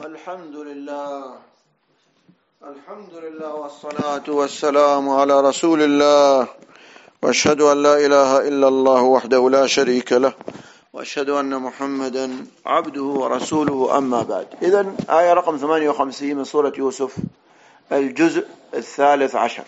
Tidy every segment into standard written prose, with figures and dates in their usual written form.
الحمد لله والصلاة والسلام على رسول الله، وأشهد أن لا إله إلا الله وحده لا شريك له، وأشهد أن محمدا عبده ورسوله، أما بعد. إذن آية رقم 58 من سورة يوسف، الجزء 13.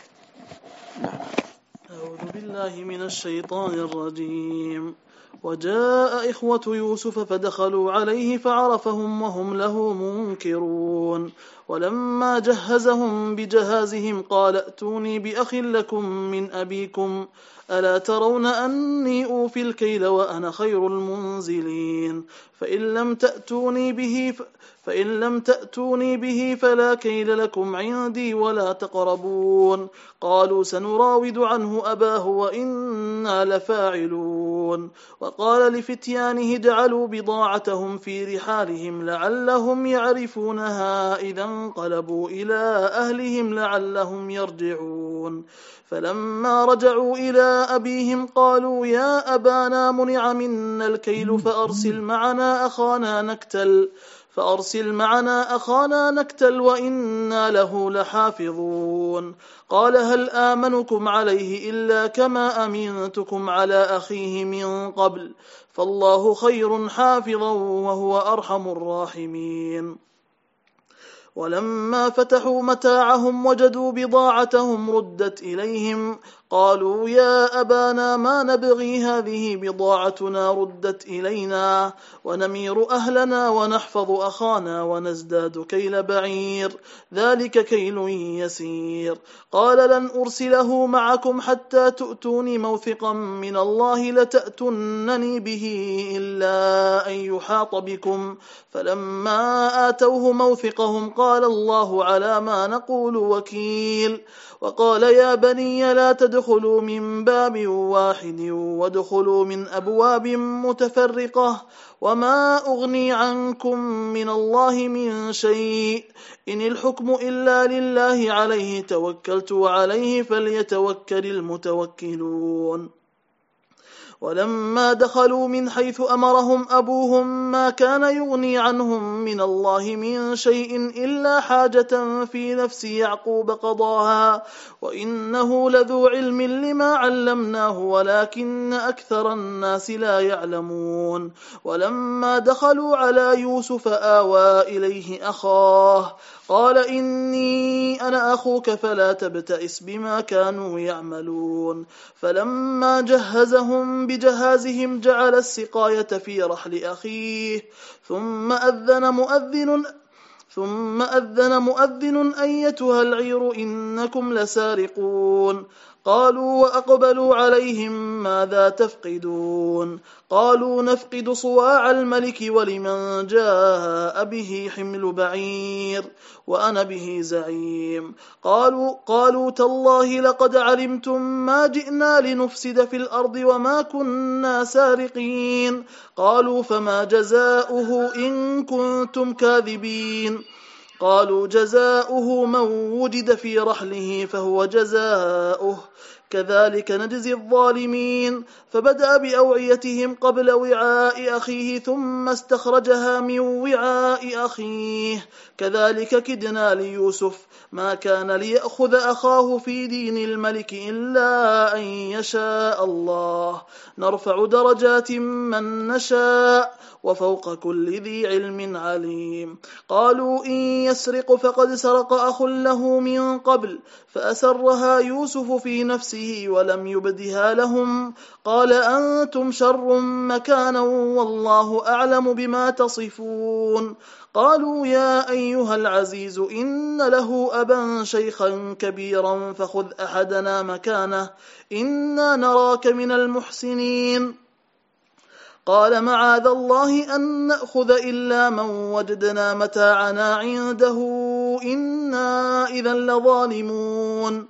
أعوذ بالله من الشيطان الرجيم. وجاء إخوة يوسف فدخلوا عليه فعرفهم وهم له منكرون. ولما جهزهم بجهازهم قال ائتوني بأخ لكم من أبيكم ألا ترون أني أوفي الكيل وأنا خير المنزلين فإن لم تأتوني به فلا كيل لكم عندي ولا تقربون. قالوا سنراود عنه أباه وإنا لفاعلون. وقال لفتيانه اجعلوا بضاعتهم في رحالهم لعلهم يعرفونها إذا انقلبوا إلى أهلهم لعلهم يرجعون. فلما رجعوا إلى أبيهم قالوا يا أبانا منع منا الكيل فأرسل معنا أخانا نكتل وإنا له لحافظون. قال هل آمنكم عليه إلا كما أمنتكم على أخيه من قبل فالله خير حافظا وهو أرحم الراحمين. ولما فتحوا متاعهم وجدوا بضاعتهم ردت إليهم قالوا يا أبانا ما نبغي هذه بضاعتنا ردت إلينا ونمير أهلنا ونحفظ أخانا ونزداد كيل بعير ذلك كيل يسير. قال لن أرسله معكم حتى تؤتوني موثقا من الله لتأتونني به إلا أن يحاط بكم. فلما آتوه موثقهم قال الله على ما نقول وكيل. وقال يا بني لا تدخلوا من باب واحد وادخلوا من أبواب متفرقة وما أغني عنكم من الله من شيء إن الحكم إلا لله عليه توكلت وعليه فليتوكل المتوكلون. ولما دخلوا من حيث أمرهم أبوهم ما كان يغني عنهم من الله من شيء إلا حاجة في نفس يعقوب قضاها وإنه لذو علم لما علمناه ولكن أكثر الناس لا يعلمون. ولما دخلوا على يوسف آوى إليه أخاه قال إني أنا أخوك فلا تبتئس بما كانوا يعملون. فلما جهزهم بجهازهم جعل السقاية في رحل أخيه ثم أذن مؤذن أيتها العير إنكم لسارقون. قالوا وأقبلوا عليهم ماذا تفقدون. قالوا نفقد صواع الملك ولمن جاء به حمل بعير وأنا به زعيم. قالوا تالله لقد علمتم ما جئنا لنفسد في الأرض وما كنا سارقين. قالوا فما جزاؤه إن كنتم كاذبين. قالوا جزاؤه من وجد في رحله فهو جزاؤه كذلك نجزي الظالمين. فبدأ بأوعيتهم قبل وعاء أخيه ثم استخرجها من وعاء أخيه كذلك كدنا ليوسف ما كان ليأخذ أخاه في دين الملك إلا أن يشاء الله نرفع درجات من نشاء وفوق كل ذي علم عليم. قالوا إن يسرق فقد سرق أخ له من قبل فأسرها يوسف في نفسه ولم يبدها لهم قال أنتم شر مكانا والله أعلم بما تصفون. قالوا يا أيها العزيز إن له أبا شيخا كبيرا فخذ أحدنا مكانه إنا نراك من المحسنين. قال معاذ الله أن نأخذ إلا من وجدنا متاعنا عنده إنا إذا لظالمون.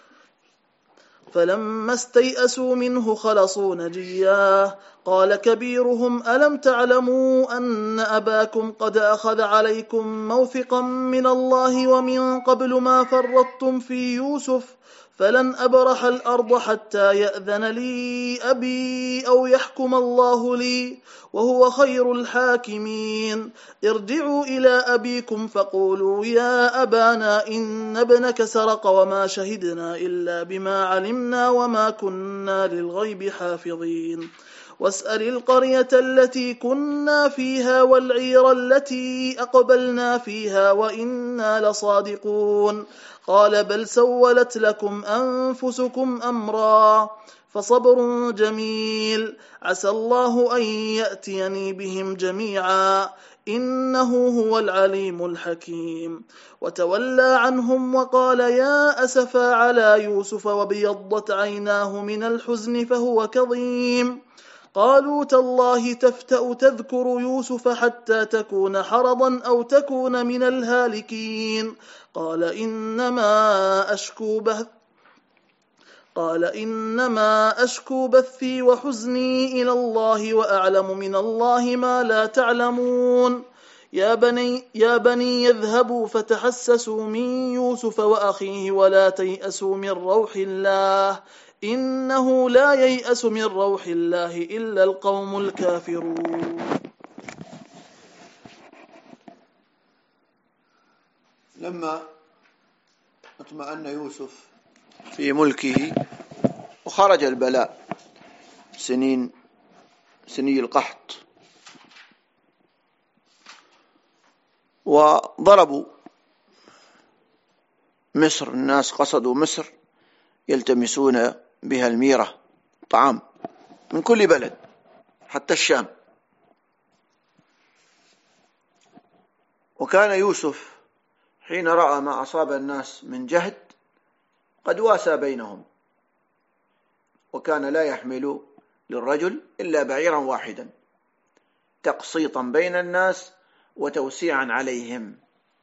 فلما استيئسوا منه خلصوا نجيا. قال كبيرهم ألم تعلموا أن أباكم قد أخذ عليكم موثقا من الله ومن قبل ما فرطتم في يوسف فلن أبرح الأرض حتى يأذن لي أبي أو يحكم الله لي وهو خير الحاكمين. ارجعوا إلى أبيكم فقولوا يا أبانا إن ابنك سرق وما شهدنا إلا بما علمنا وما كنا للغيب حافظين. واسأل القرية التي كنا فيها والعير التي أقبلنا فيها وإنا لصادقون. قال بل سولت لكم أنفسكم أمرا فصبر جميل عسى الله أن يأتيني بهم جميعا إنه هو العليم الحكيم. وتولى عنهم وقال يا أسفا على يوسف وابيضت عيناه من الحزن فهو كظيم. قالوا تالله تفتأ تذكر يوسف حتى تكون حرضا أو تكون من الهالكين. قال إنما أشكو بثي وحزني إلى الله وأعلم من الله ما لا تعلمون. يا بني يذهبوا فتحسسوا من يوسف وأخيه ولا تيأسوا من روح الله إنه لا ييأس من روح الله إلا القوم الكافرون. لما اطمأن يوسف في ملكه وخرج البلاء سني القحط وضربوا مصر، الناس قصدوا مصر يلتمسون بها الميرة، طعام من كل بلد حتى الشام. وكان يوسف حين رأى ما أصاب الناس من جهد قد واسى بينهم، وكان لا يحمل للرجل إلا بعيرا واحدا تقسيطا بين الناس وتوسيعا عليهم.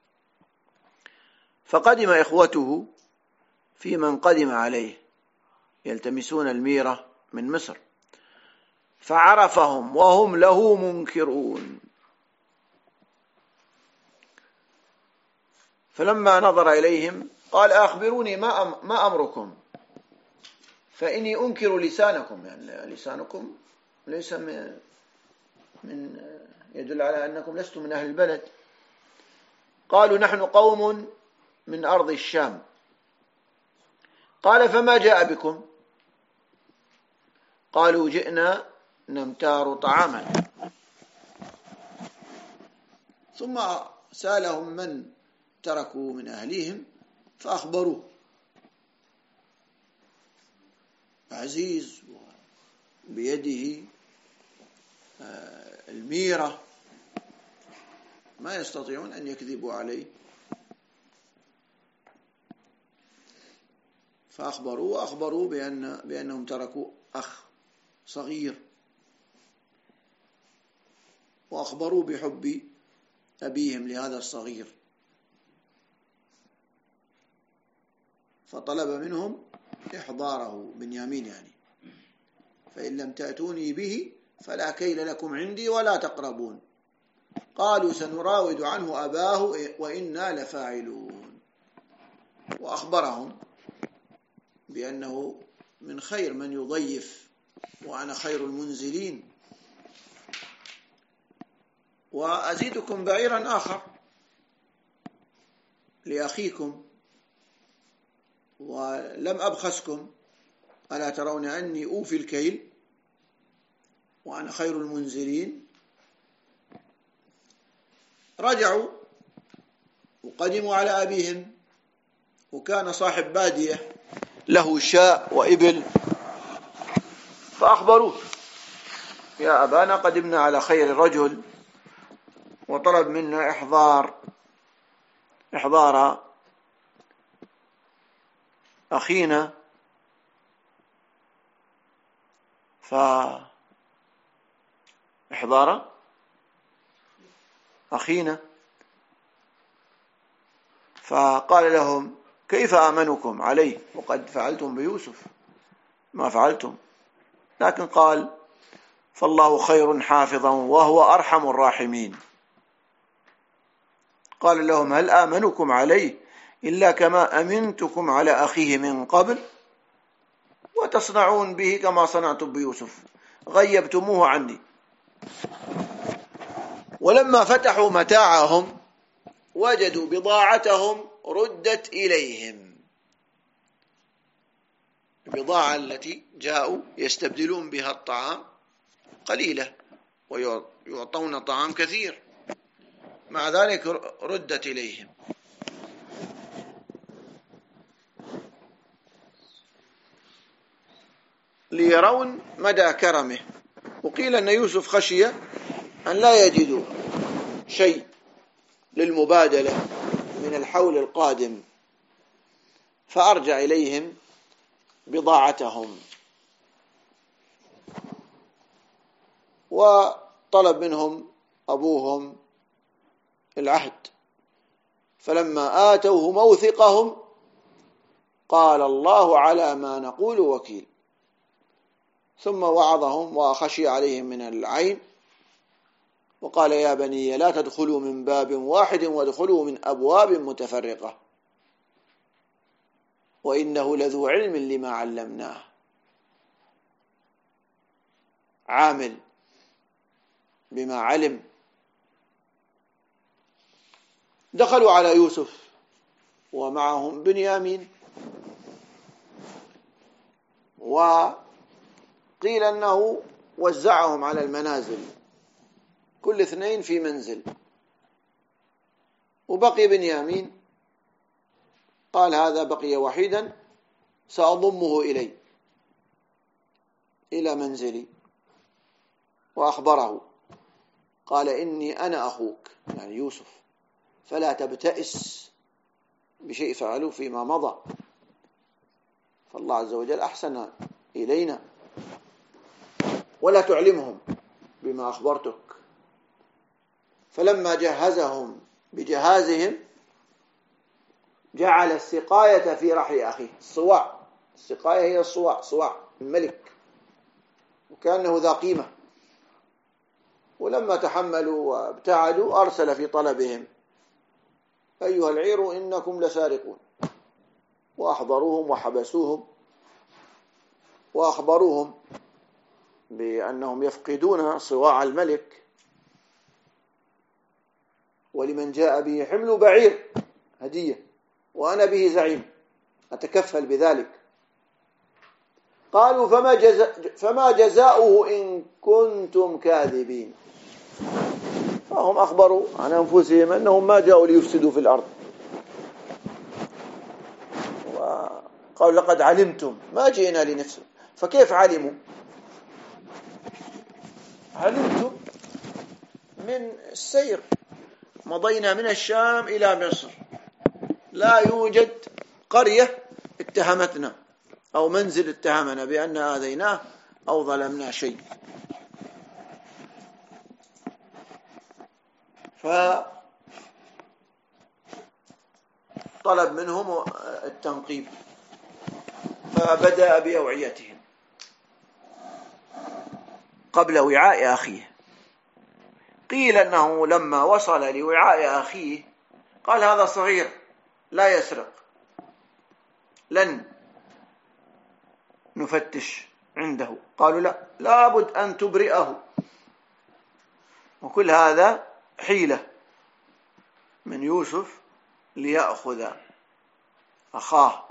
فقدم إخوته في من قدم عليه يلتمسون الميرة من مصر فعرفهم وهم له منكرون. فلما نظر إليهم قال أخبروني ما أمركم فإني أنكر لسانكم، يعني لسانكم ليس من يدل على أنكم لستم من أهل البلد. قالوا نحن قوم من أرض الشام. قال فما جاء بكم؟ قالوا جئنا نمتار طعاما. ثم سألهم من تركوا من أهليهم فأخبروه. عزيز بيده الميرة ما يستطيعون أن يكذبوا عليه، فأخبروا بأنهم تركوا أخ صغير، وأخبروا بحب أبيهم لهذا الصغير، فطلب منهم إحضاره بنيامين، يعني فإن لم تأتوني به فلا كيل لكم عندي ولا تقربون. قالوا سنراود عنه أباه وإنا لفاعلون. وأخبرهم بأنه من خير من يضيف وأنا خير المنزلين. وأزيدكم بعيرا آخر لأخيكم ولم أبخسكم، ألا ترون أني أوفي الكيل وأنا خير المنزلين. رجعوا وقدموا على أبيهم، وكان صاحب بادية له شاء وإبل، فأخبروه يا أبانا قدمنا على خير رجل وطلب منا إحضار أخينا، فقال لهم كيف آمنكم عليه وقد فعلتم بيوسف ما فعلتم؟ لكن قال فالله خير حافظا وهو أرحم الراحمين. قال لهم هل آمنكم عليه إلا كما أمنتكم على أخيه من قبل وتصنعون به كما صنعتم بيوسف غيبتموه عني. ولما فتحوا متاعهم وجدوا بضاعتهم ردت إليهم، البضاعة التي جاءوا يستبدلون بها الطعام قليلة ويعطون طعام كثير، مع ذلك ردت إليهم. ليرون مدى كرمه. وقيل أن يوسف خشي أن لا يجدوا شيء للمبادلة من الحول القادم، فأرجع إليهم بضاعتهم وطلب منهم أبوهم العهد. فلما آتوه موثقهم قال الله على ما نقول وكيل، ثم وعظهم وخشي عليهم من العين وقال يا بني لا تدخلوا من باب واحد وادخلوا من أبواب متفرقة وإنه لذو علم لما علمناه. عامل بما علم. دخلوا على يوسف ومعهم بنيامين، وقيل أنه وزعهم على المنازل، كل اثنين في منزل، وبقي بنيامين. قال هذا بقي وحيدا سأضمه إلى منزلي. وأخبره قال إني أنا أخوك، يعني يوسف، فلا تبتئس بشيء فعلوا فيما مضى، فالله عز وجل أحسن إلينا، ولا تعلمهم بما أخبرتك. فلما جهزهم بجهازهم جعل السقاية في رحل أخيه. الصواع، السقاية هي الصواع، صواع الملك، وكأنه ذا قيمة. ولما تحملوا وابتعدوا أرسل في طلبهم أيها العير إنكم لسارقون، وأحضروهم وحبسوهم وأخبروهم بأنهم يفقدون صواع الملك، ولمن جاء به حمل بعير هدية وأنا به زعيم أتكفل بذلك. قالوا فما جزاؤه إن كنتم كاذبين. فهم أخبروا عن أنفسهم أنهم ما جاءوا ليفسدوا في الأرض، وقالوا لقد علمتم ما جئنا لنفسد. فكيف علموا؟ علمتم من السير، مضينا من الشام إلى مصر، لا يوجد قرية اتهمتنا أو منزل اتهمنا بأن آذيناه أو ظلمنا شيء. فطلب منهم التنقيب، فبدأ بأوعيتهم قبل وعاء أخيه. قيل أنه لما وصل لوعاء أخيه قال هذا صغير لا يسرق، لن نفتش عنده. قالوا لا، لابد أن تبرئه. وكل هذا حيلة من يوسف ليأخذ أخاه.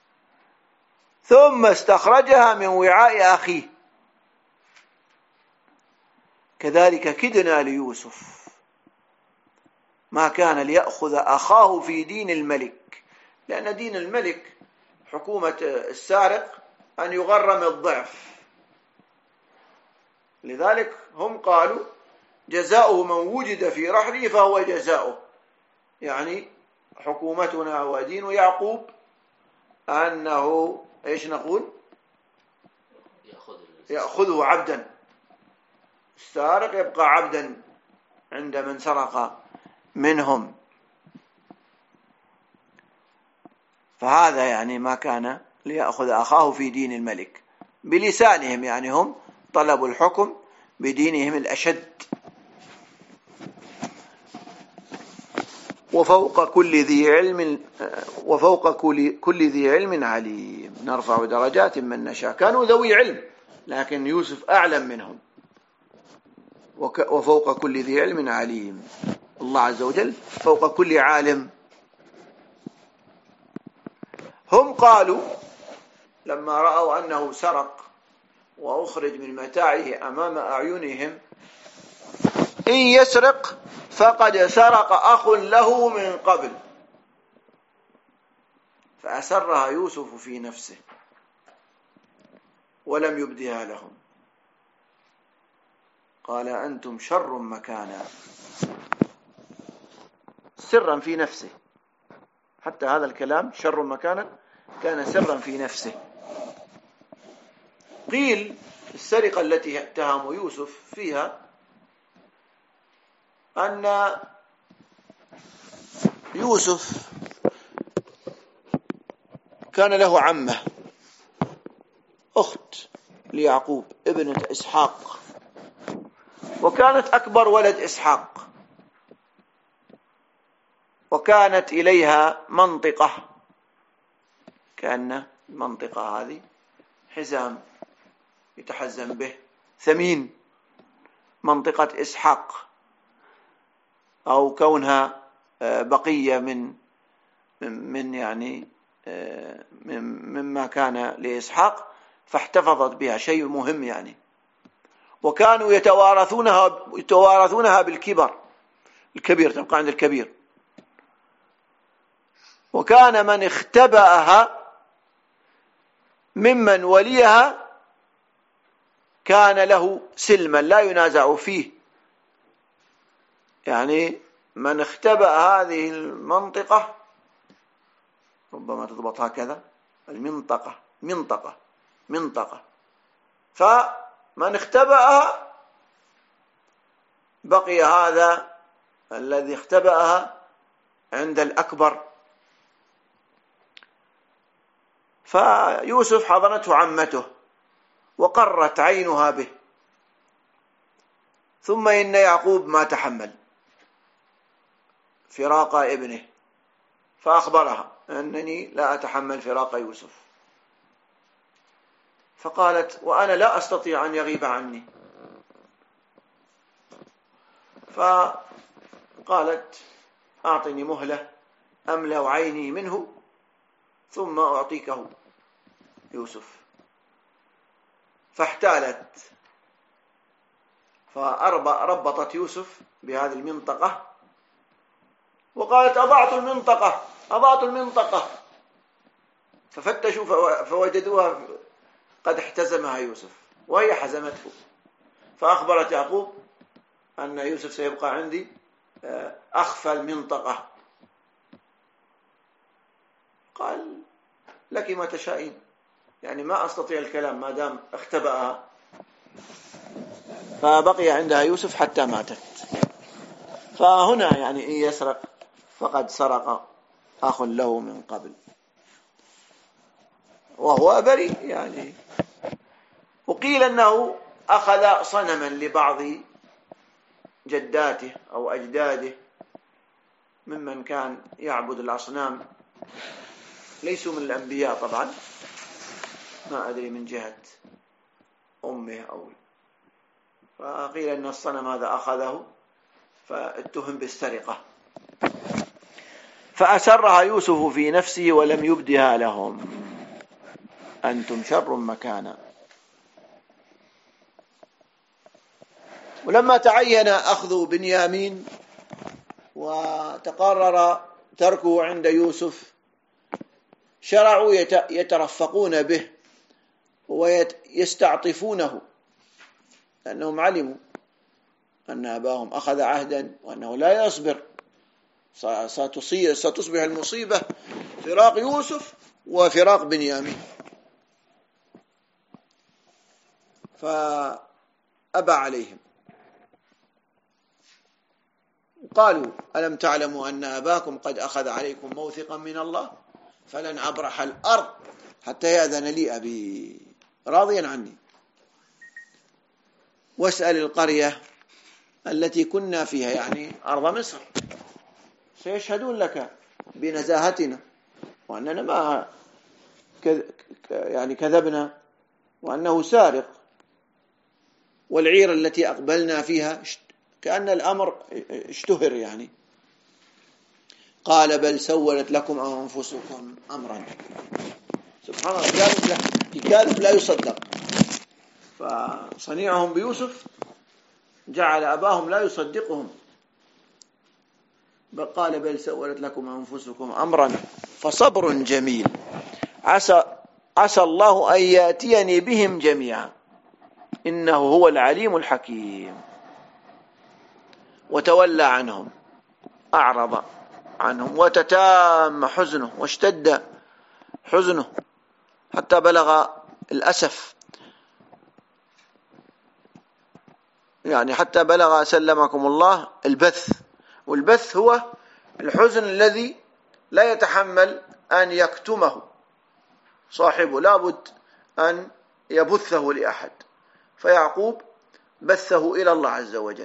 ثم استخرجها من وعاء أخيه. كذلك كدنا ليوسف، ما كان ليأخذ أخاه في دين الملك، لأن دين الملك حكومة السارق أن يغرم الضعف. لذلك هم قالوا جزاؤه من وجد في رحله فهو جزاؤه، يعني حكومتنا ودين يعقوب أنه إيش نقول؟ يأخذه عبدا، السارق يبقى عبدا عند من سرق منهم. فهذا يعني ما كان ليأخذ أخاه في دين الملك بلسانهم، يعني هم طلبوا الحكم بدينهم الأشد. وفوق كل ذي علم عليم، نرفع درجات من نشاء. كانوا ذوي علم، لكن يوسف أعلم منهم. وفوق كل ذي علم عليم، الله عز وجل فوق كل عالم. هم قالوا لما رأوا أنه سرق وأخرج من متاعه أمام أعينهم: إن يسرق فقد سرق أخ له من قبل. فأسرها يوسف في نفسه ولم يبدها لهم، قال: أنتم شر مكانا. سرا في نفسه، حتى هذا الكلام شر مكانا كان سرا في نفسه. قيل السرقة التي اتهم يوسف فيها أن يوسف كان له عمة أخت ليعقوب ابنة إسحاق، وكانت أكبر ولد إسحاق، وكانت إليها منطقة، كأن المنطقة هذه حزام يتحزم به ثمين، منطقة إسحاق، أو كونها بقية من يعني مما كان لإسحاق، فاحتفظت بها، شيء مهم يعني. وكانوا يتوارثونها بالكبر، الكبير تبقى عند الكبير. وكان من اختبأها ممن وليها كان له سلما لا ينازع فيه، يعني من اختبأ هذه المنطقة، ربما تضبط هكذا، المنطقة منطقة، فمن اختبأها بقي هذا الذي اختبأها عند الأكبر. فيوسف حضنته عمته وقرت عينها به، ثم إن يعقوب ما تحمل فراق ابنه، فأخبرها أنني لا أتحمل فراق يوسف، فقالت: وأنا لا أستطيع أن يغيب عني. فقالت: أعطني مهلة أملأ عيني منه ثم أعطيكه يوسف. فاحتالت، فربطت يوسف بهذه المنطقة وقالت: أضعت المنطقة. ففتشوا فوجدوها قد احتزمها يوسف وهي حزمته. فأخبرت يعقوب أن يوسف سيبقى عندي أخفى المنطقة. قال: لك ما تشائين، يعني ما أستطيع الكلام ما دام اختبأها. فبقي عندها يوسف حتى ماتت. فهنا يعني إن يسرق فقد سرق أخ له من قبل، وهو بريء يعني. وقيل أنه أخذ صنما لبعض جداته أو أجداده ممن كان يعبد الأصنام، ليسوا من الأنبياء طبعا، ما أدري من جهة أمه أو، فقيل أن الصنم هذا أخذه فاتهم بالسرقة. فأسرها يوسف في نفسه ولم يبدها لهم، أنتم شر مكانا. ولما تعين أخذ بنيامين وتقرر تركه عند يوسف، شرعوا يترفقون به ويستعطفونه، لأنهم علموا أن أباهم أخذ عهدا وأنه لا يصبر، ستصبح المصيبة فراق يوسف وفراق بنيامين. فأبى عليهم، قالوا: ألم تعلموا أن أباكم قد أخذ عليكم موثقا من الله فلن أبرح الأرض حتى يأذن لي أبي راضيا عني، واسأل القرية التي كنا فيها، يعني أرض مصر، سيشهدون لك بنزاهتنا وأننا ما يعني كذبنا، وأنه سارق. والعير التي أقبلنا فيها كأن الأمر اشتهر يعني. قال بل سولت لكم أنفسكم أمرا. سبحان الله، الكاذب لا يصدق. فصنيعهم بيوسف جعل أباهم لا يصدقهم، قال بل سولت لكم أنفسكم أمرا فصبر جميل عسى الله أن يأتيني بهم جميعا إنه هو العليم الحكيم. وتولى عنهم، أعرض عنهم، وتتام حزنه واشتد حزنه حتى بلغ الأسف، يعني حتى بلغ سلمكم الله البث. والبث هو الحزن الذي لا يتحمل أن يكتمه صاحبه، لابد أن يبثه لأحد. فيعقوب بثه إلى الله عز وجل،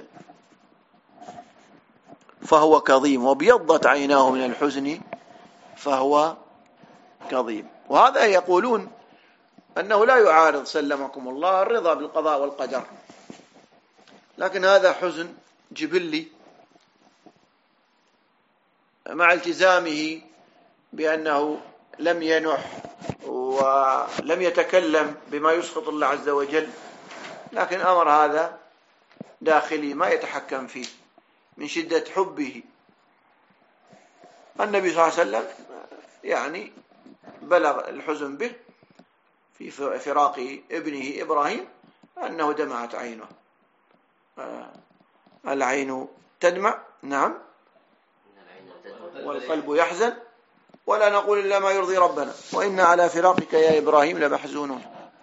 فهو كظيم، وابيضت عيناه من الحزن فهو كظيم. وهذا يقولون أنه لا يعارض سلمكم الله الرضا بالقضاء والقدر، لكن هذا حزن جبلي مع التزامه بأنه لم ينح ولم يتكلم بما يسخط الله عز وجل، لكن أمر هذا داخلي ما يتحكم فيه من شدة حبه. النبي صلى الله عليه وسلم يعني بلغ الحزن به في فراق ابنه إبراهيم أنه دمعت عينه. العين تدمع، نعم، والقلب يحزن، ولا نقول إلا ما يرضي ربنا، وإنا على فراقك يا إبراهيم لمحزونون.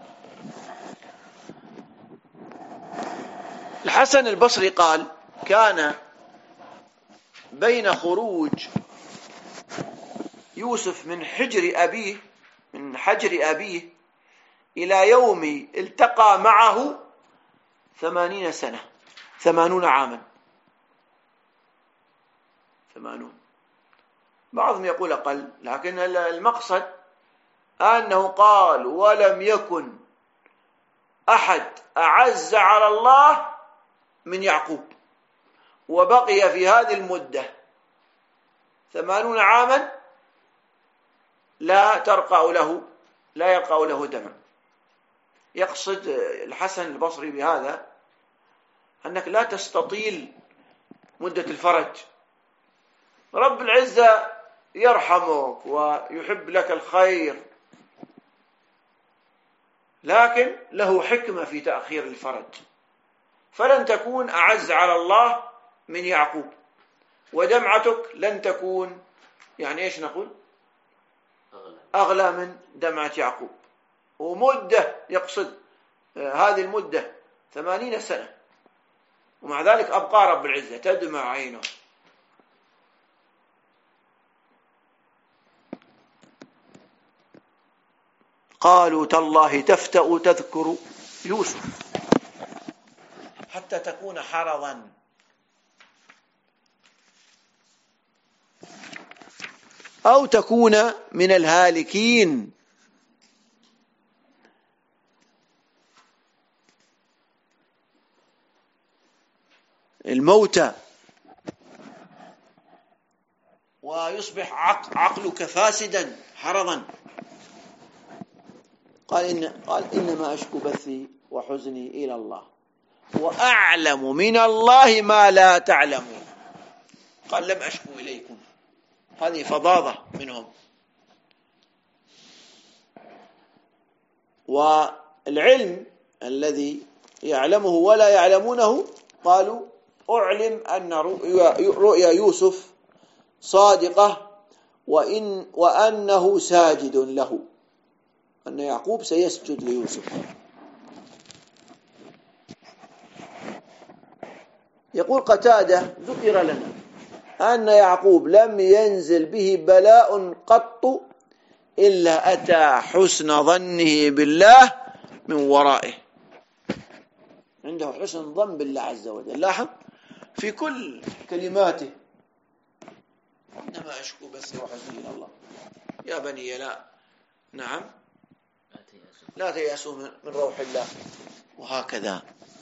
الحسن البصري قال كان بين خروج يوسف من حجر أبيه إلى يوم التقى معه 80 سنة، 80 عاما. 80. بعضهم يقول أقل، لكن المقصد أنه قال ولم يكن أحد أعز على الله من يعقوب، وبقي في هذه المدة 80 عاما لا يرقى له دمع. يقصد الحسن البصري بهذا أنك لا تستطيل مدة الفرج. رب العزة يرحمك ويحب لك الخير، لكن له حكمة في تأخير الفرج، فلن تكون أعز على الله من يعقوب، ودمعتك لن تكون يعني إيش نقول أغلى من دمعة يعقوب. ومدة يقصد هذه المدة 80 سنة، ومع ذلك أبقى رب العزة تدمع عينه. قالوا تالله تفتأ تذكر يوسف حتى تكون حرضا. أو تكون من الهالكين. الموتى، ويصبح عقلك فاسدا حرضا. قال إنما أشكو بثي وحزني إلى الله وأعلم من الله ما لا تعلمون. قال لم أشكو إليكم، هذه فظاظة منهم. والعلم الذي يعلمه ولا يعلمونه، قالوا أعلم أن رؤيا يوسف صادقة وأنه ساجد له، أن يعقوب سيسجد ليوسف. يقول قتادة ذكر لنا أن يعقوب لم ينزل به بلاء قط إلا أتى حسن ظنه بالله من ورائه. عنده حسن ظن بالله عز وجل. لاحظ في كل كلماته إنما أشكو بثي وحزني إلى الله. يا بني لا، نعم، لا تيأسوا من روح الله. وهكذا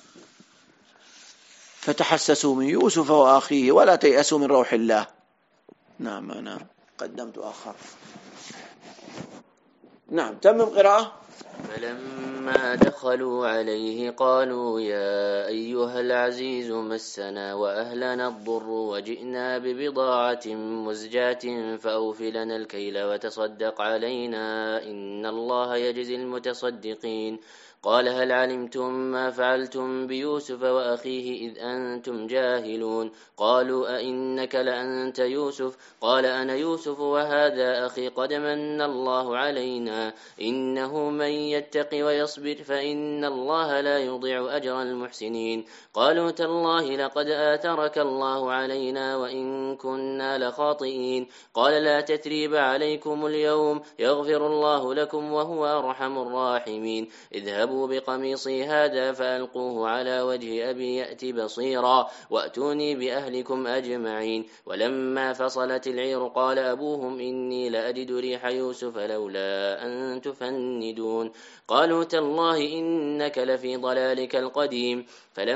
فتحسسوا من يوسف وأخيه ولا تيأسوا من روح الله. نعم أنا قدمت آخر. نعم تمم قراءة. فلما دخلوا عليه قالوا يا أيها العزيز مسنا وأهلنا الضر وجئنا ببضاعة مزجاة فأوف لنا الكيل وتصدق علينا إن الله يجزي المتصدقين. قال هل علمتم ما فعلتم بيوسف وأخيه إذ أنتم جاهلون؟ قالوا أئنك لأنت يوسف؟ قال أنا يوسف وهذا أخي قد من الله علينا إنه من يتق ويصبر فإن الله لا يضيع أجر المحسنين. قالوا تالله لقد آثرك الله علينا وإن كنا لخاطئين. قال لا تثريب عليكم اليوم يغفر الله لكم وهو أرحم الراحمين. اذهبوا بقميصي هذا فألقوه على وجه أبي يأت بصيرا وأتوني بأهلكم أجمعين. ولما فصلت العير قال أبوهم إني لأجد ريح يوسف لولا أن تفندون. قالوا تالله إنك لفي ضلالك القديم.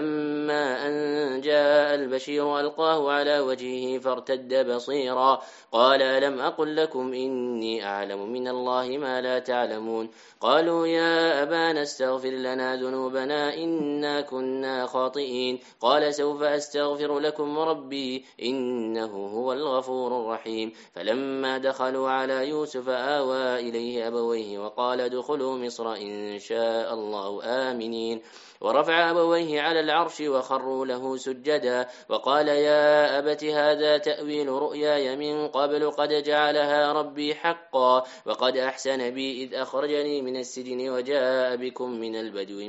فلما أن جاء البشير ألقاه على وجهه فارتد بصيرا قال ألم أقل لكم إني أعلم من الله ما لا تعلمون. قالوا يا أبانا استغفر لنا ذنوبنا إنا كنا خاطئين. قال سوف أستغفر لكم ربي إنه هو الغفور الرحيم. فلما دخلوا على يوسف آوى إليه أبويه وقال ادخلوا مصر إن شاء الله آمنين. ورفع أبويه على العرش وخروا له سجدا وقال يا أبت هذا تأويل رؤياي من قبل قد جعلها ربي حقا وقد أحسن بي إذ أخرجني من السجن وجاء بكم من البدو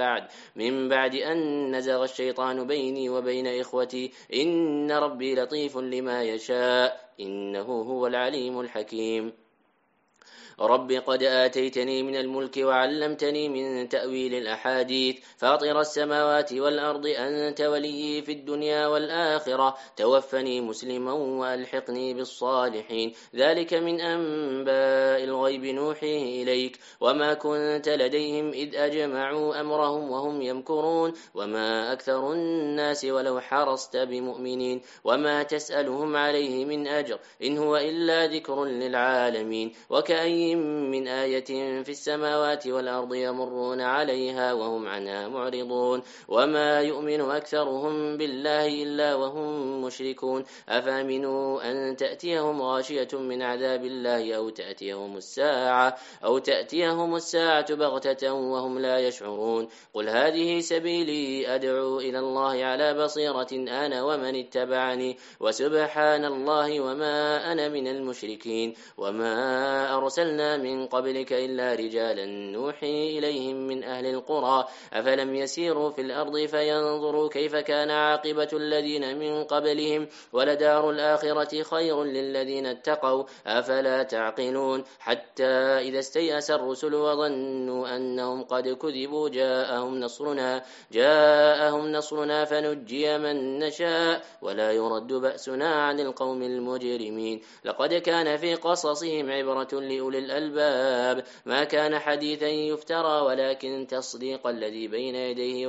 من بعد أن نزغ الشيطان بيني وبين إخوتي إن ربي لطيف لما يشاء إنه هو العليم الحكيم. رب قد آتيتني من الملك وعلمتني من تأويل الأحاديث فاطر السماوات والأرض أنت ولي في الدنيا والآخرة توفني مسلما وألحقني بالصالحين. ذلك من أنباء الغيب نوحيه إليك وما كنت لديهم إذ أجمعوا أمرهم وهم يمكرون وما أكثر الناس ولو حرصت بمؤمنين وما تسألهم عليه من أجر إن هو إلا ذكر للعالمين. وكأي من آية في السماوات والأرض يمرون عليها وهم عنها معرضون وما يؤمن أكثرهم بالله إلا وهم مشركون. أفامنوا أن تأتيهم غاشية من عذاب الله أو تأتيهم الساعة بغتة وهم لا يشعرون. قل هذه سبيلي أدعو إلى الله على بصيرة أنا ومن اتبعني وسبحان الله وما أنا من المشركين. وما أرسلنا من قبلك إلا رجالا نوحي إليهم من أهل القرى أفلم يسيروا في الأرض فينظروا كيف كان عاقبة الذين من قبلهم ولدار الآخرة خير للذين اتقوا أفلا تعقلون. حتى إذا استيأس الرسل وظنوا أنهم قد كذبوا جاءهم نصرنا فنجي من نشاء ولا يرد بأسنا عن القوم المجرمين. لقد كان في قصصهم عبرة لأولي الألباب ما كان حديثا يفترى ولكن تصديق الذي بين يديه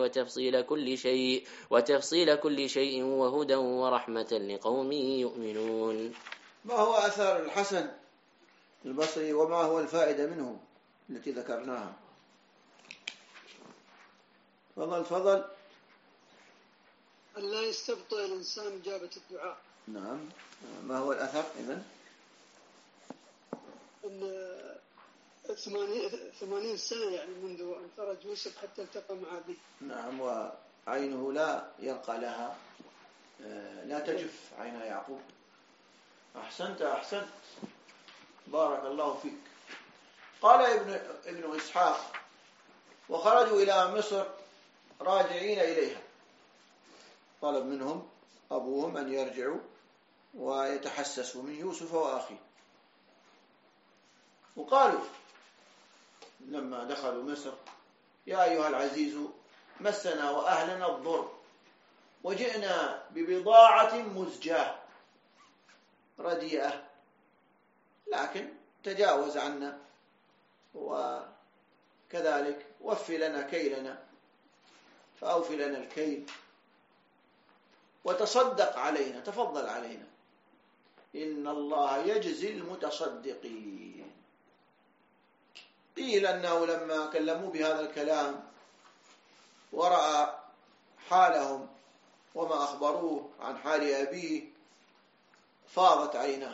وتفصيل كل شيء وهدى ورحمة لقوم يؤمنون. ما هو أثر الحسن البصري وما هو الفائدة منه التي ذكرناها؟ تفضل. أن لا يستبطئ الإنسان إجابة الدعاء. نعم. ما هو الأثر إذن؟ أن 80 سنة يعني منذ أن خرج يوسف حتى التقى مع أبيه. نعم. وعينه لا يرقى لها، لا تجف عين يعقوب. أحسنت بارك الله فيك. قال ابن إسحاق وخرجوا إلى مصر راجعين إليها. طلب منهم أبوهم أن يرجعوا ويتحسسوا من يوسف وأخيه. وقالوا لما دخلوا مصر يا أيها العزيز مسنا وأهلنا الضر وجئنا ببضاعة مزجاة. رديئة، لكن تجاوز عنا، وكذلك وفي لنا كيلنا فأوفي لنا الكيل، وتصدق علينا، تفضل علينا، إن الله يجزي المتصدقين. قيل أنه لما كلموا بهذا الكلام ورأى حالهم وما أخبروه عن حال أبيه فاضت عيناه،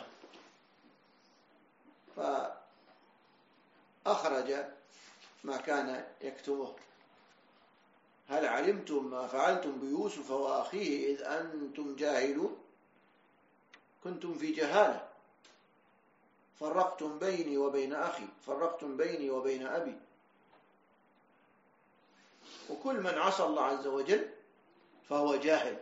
فأخرج ما كان يكتبه: هل علمتم ما فعلتم بيوسف وأخيه إذ أنتم جاهلون؟ كنتم في جهالة، فرقتم بيني وبين أخي، فرقتم بيني وبين أبي. وكل من عصى الله عز وجل فهو جاهل.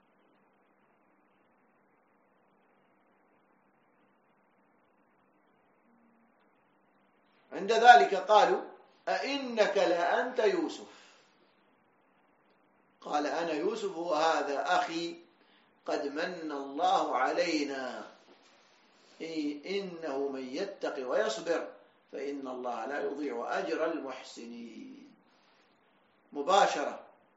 عند ذلك قالوا: أئنك لأنت يوسف؟ قال: أنا يوسف وهذا أخي، قد من الله علينا، إنه من يتق ويصبر فإن الله لا يضيع أجر المحسنين. مباشرة،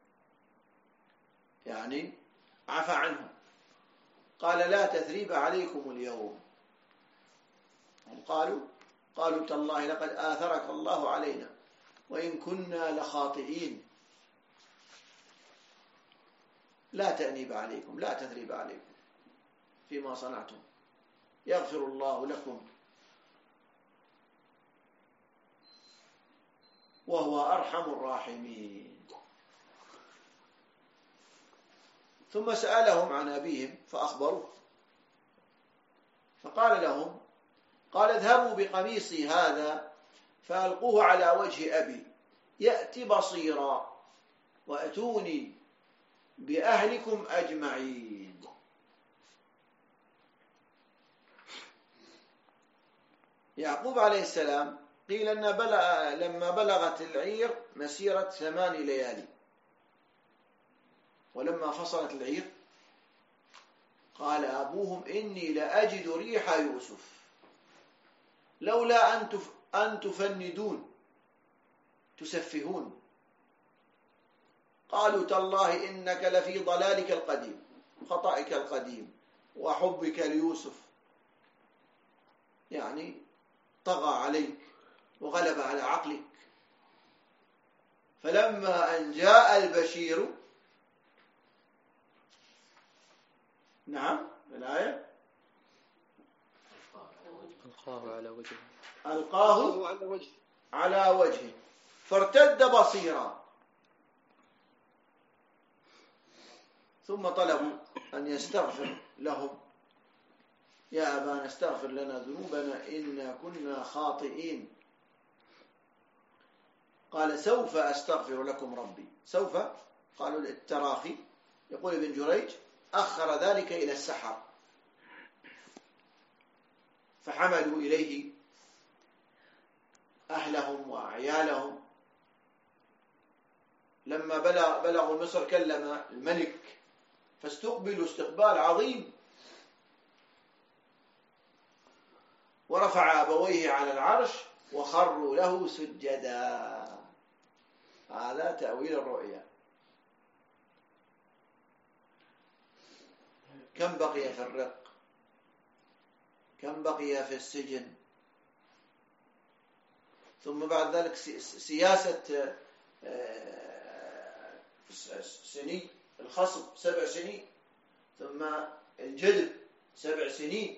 يعني عفى عنهم، قال: لا تثريب عليكم اليوم. هم قالوا تالله لقد آثرك الله علينا وإن كنا لخاطئين. لا تأنيب عليكم، لا تثريب عليكم فيما صنعتم، يغفر الله لكم وهو أرحم الراحمين. ثم سألهم عن أبيهم فأخبروه، فقال لهم: قال: اذهبوا بقميصي هذا فألقوه على وجه أبي يأتي بصيرا وأتوني بأهلكم أجمعين. يعقوب عليه السلام قيل أن لما بلغت العير مسيرة 8 ليالي، ولما فصلت العير قال أبوهم: إني لأجد ريح يوسف لولا أن تفندون تسفهون. قالوا تالله إنك لفي ضلالك القديم، خطأك القديم وحبك ليوسف، يعني طغى عليك وغلب على عقلك. فلما أن جاء البشير، نعم الآية، ألقاه على وجهه فارتد بصيرا، ثم طلبوا أن يستغفر لهم: يا أبانا استغفر لنا ذنوبنا إنا كنا خاطئين. قال: سوف أستغفر لكم ربي. سوف، قالوا التراخي. يقول ابن جريج: أخر ذلك إلى السحر، فحملوا إليه أهلهم وعيالهم. لما بلغوا مصر كلم الملك فاستقبلوا استقبال عظيم، ورفع أبويه على العرش وخروا له سجدا. هذا تأويل الرؤيا. كم بقي في الرق؟ كم بقي في السجن؟ ثم بعد ذلك سياسة سنين، الخصب 7 سنين، ثم الجلب 7 سنين،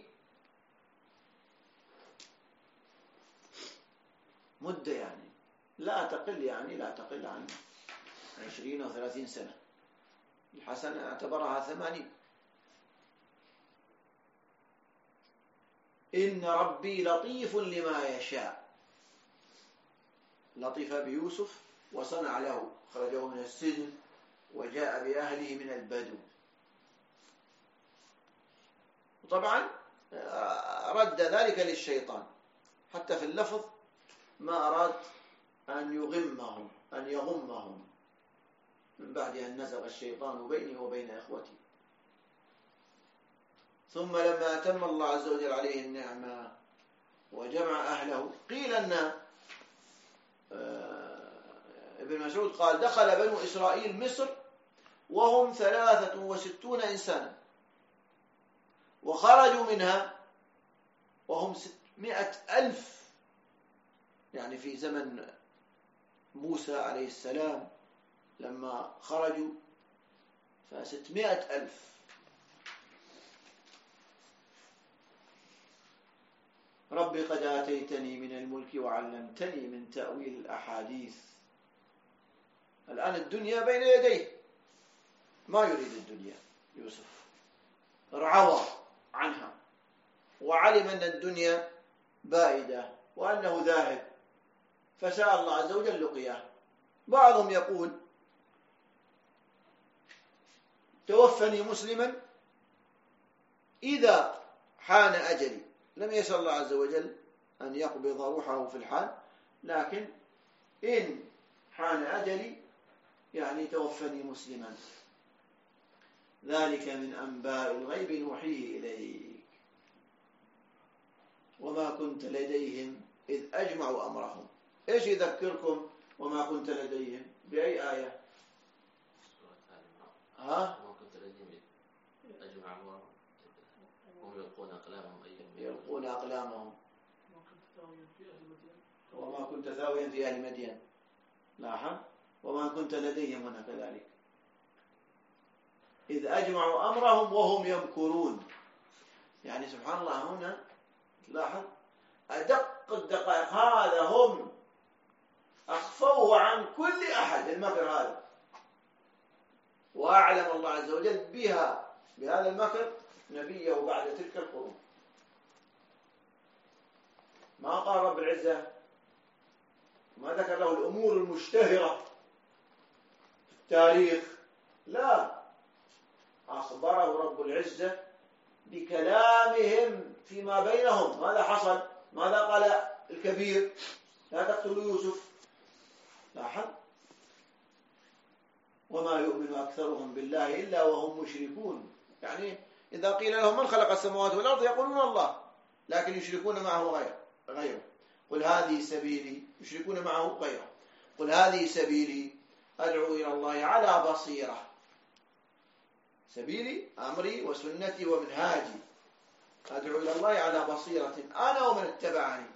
مدة يعني لا تقل عن 20 أو 30 سنة. الحسن اعتبرها 80. إن ربي لطيف لما يشاء. لطف بيوسف وصنع له، خرجه من السجن وجاء بأهله من البدو. وطبعا رد ذلك للشيطان، حتى في اللفظ ما أراد أن يغمهم من بعد أن نزغ الشيطان بيني وبين إخوتي. ثم لما أتم الله عز وجل عليه النعمة وجمع أهله، قيل أن ابن مسعود قال دخل بنو إسرائيل مصر وهم 63 إنسانا، وخرجوا منها وهم 600,000، يعني في زمن موسى عليه السلام لما خرجوا ف600,000. ربي قد آتيتني من الملك وعلمتني من تأويل الأحاديث. الآن الدنيا بين يديه، ما يريد الدنيا يوسف، رعوى عنها وعلم أن الدنيا بائدة وأنه ذاهب، فسأل الله عز وجل لقياه. بعضهم يقول توفني مسلما إذا حان أجلي، لم يسأل الله عز وجل أن يقبض روحه في الحال، لكن إن حان أجلي يعني توفني مسلما. ذلك من أنباء الغيب نوحيه إليك وما كنت لديهم إذ أجمعوا أمرهم. إيش يذكركم وما كنت لديهم؟ بأي آية؟ ها؟ وما كنت لديهم إذ أجمعوا أمرهم هم يلقون أقلامهم يلقون أقلامهم وما كنت ثاويا في أهل مدين. لاحظ وما كنت لديهم هنا كذلك، إذ أجمعوا أمرهم وهم يمكرون. يعني سبحان الله هنا لاحظ أدق الدقائق، هذا هم أخفوه عن كل أحد المكر هذا، وأعلم الله عز وجل بهذا المكر نبيه بعد تلك القرون. ما قال رب العزة، ما ذكر له الأمور المشتهرة في التاريخ، لا، أخبره رب العزة بكلامهم فيما بينهم. ماذا حصل؟ ماذا قال الكبير؟ لا تقتلوا يوسف. لاحظ وما يؤمن أكثرهم بالله إلا وهم مشركون. يعني إذا قيل لهم من خلق السماوات والأرض يقولون الله، لكن يشركون معه غيره. قل هذه سبيلي، يشركون معه غيره. قل هذه سبيلي أدعو إلى الله على بصيرة. سبيلي أمري وسنتي ومنهاجي، أدعو إلى الله على بصيرة أنا ومن اتبعني.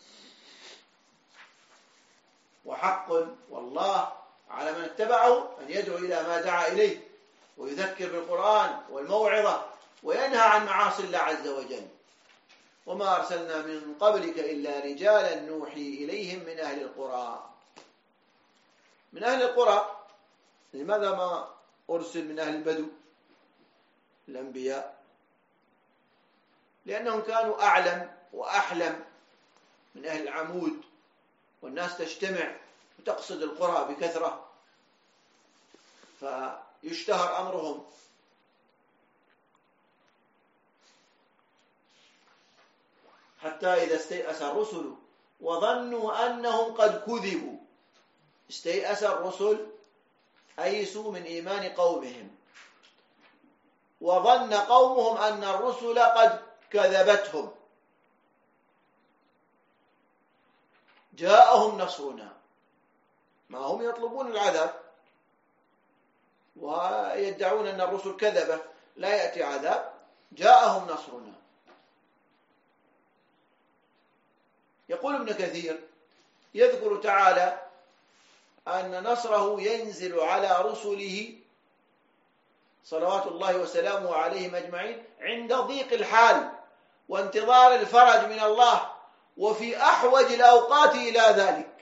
وحق والله على من اتبعه أن يدعو إلى ما دعا إليه ويذكر بالقرآن والموعظة وينهى عن معاصي الله عز وجل. وما أرسلنا من قبلك إلا رجالا نوحي إليهم من أهل القرى. من أهل القرى، لماذا ما أرسل من أهل البدو الأنبياء؟ لأنهم كانوا أعلم وأحلم من أهل العمود، والناس تجتمع وتقصد القرى بكثرة فيشتهر أمرهم. حتى إذا استيأس الرسل وظنوا أنهم قد كذبوا. استيأس الرسل، أيسوا من إيمان قومهم، وظن قومهم أن الرسل قد كذبتهم، جاءهم نصرنا. ما هم يطلبون العذاب ويدعون أن الرسل كذبة، لا يأتي عذاب، جاءهم نصرنا. يقول ابن كثير يذكر تعالى أن نصره ينزل على رسله صلوات الله وسلامه عليهم أجمعين عند ضيق الحال وانتظار الفرج من الله وفي أحوج الأوقات إلى ذلك.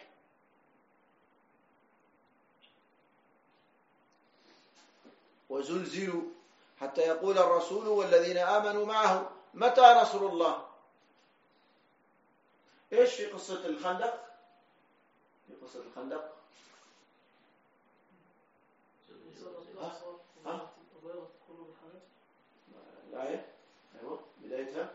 وزلزلوا حتى يقول الرسول والذين آمنوا معه متى نصر الله. إيش في قصة الخندق؟ في قصة الخندق الآية أيوة بدايتها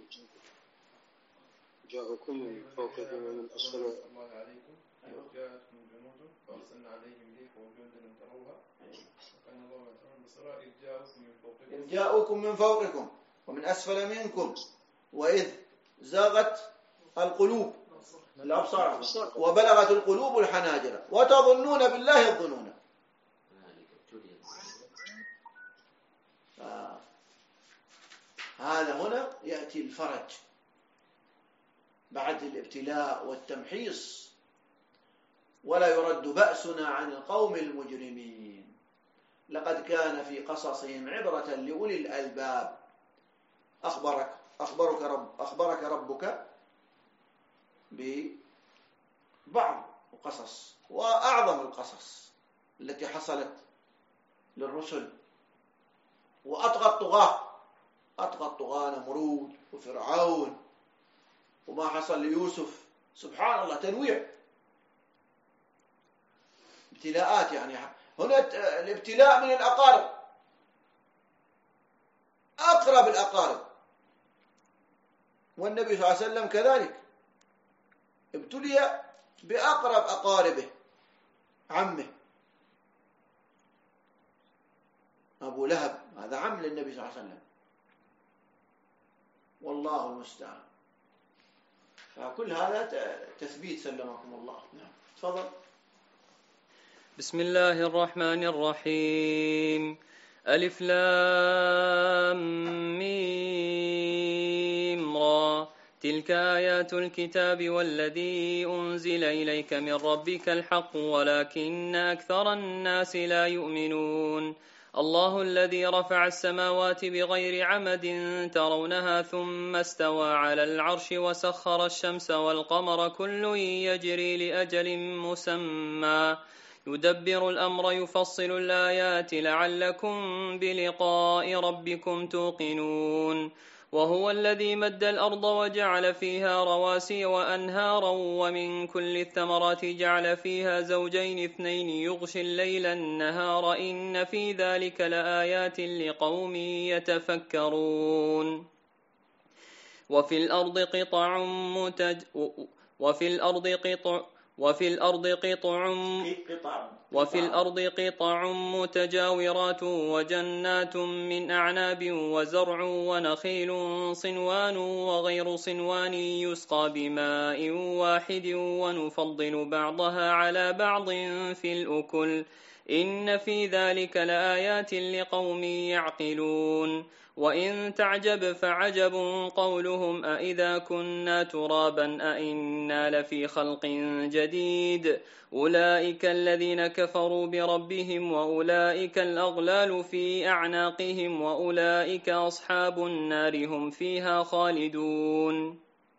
جاءكم من فوقكم ومن أسفل الله عليكم. جاءتكم جنود فأرسلنا عليهم ريح وجندا لم تروها وكان الله بصيرا. إذ جاءوكم من فوقكم ومن أسفل منكم وإذ زاغت القلوب الأبصار وبلغت القلوب الحناجر وتظنون بالله الظنون. هذا هنا يأتي الفرج بعد الابتلاء والتمحيص، ولا يرد بأسنا عن القوم المجرمين. لقد كان في قصصهم عبرة لأولي الألباب. أخبرك ربك ببعض القصص وأعظم القصص التي حصلت للرسل، وأطغى الطغاة نمرود وفرعون، وما حصل ليوسف. سبحان الله، تنويع ابتلاءات. يعني هنا الابتلاء من الأقارب، أقرب الأقارب، والنبي صلى الله عليه وسلم كذلك ابتلي بأقرب أقاربه، عمه أبو لهب، هذا عم للنبي صلى الله عليه وسلم، والله المستعان. فكل هذا تثبيت سلمكم الله. نعم تفضل. بسم الله الرحمن الرحيم. ألف لام ميم را، تلك آيات الكتاب والذي أنزل إليك من ربك الحق ولكن أكثر الناس لا يؤمنون. الله الذي رفع السماوات بغير عمد ترونها ثم استوى على العرش وسخر الشمس والقمر كل يجري لأجل مسمى يدبر الأمر يفصل الآيات لعلكم بلقاء ربكم توقنون. وهو الذي مد الأرض وجعل فيها رواسي وأنهارا ومن كل الثمرات جعل فيها زوجين اثنين يغشي الليل النهار إن في ذلك لآيات لقوم يتفكرون. وفي الأرض قطع متجاورات وجنات من أعناب وزرع ونخيل صنوان وغير صنوان يسقى بماء واحد ونفضل بعضها على بعض في الأكل إن في ذلك لآيات لقوم يعقلون. وإن تعجب فعجب قولهم أإذا كنا ترابا أإنا لفي خلق جديد أولئك الذين كفروا بربهم وأولئك الأغلال في أعناقهم وأولئك أصحاب النار هم فيها خالدون.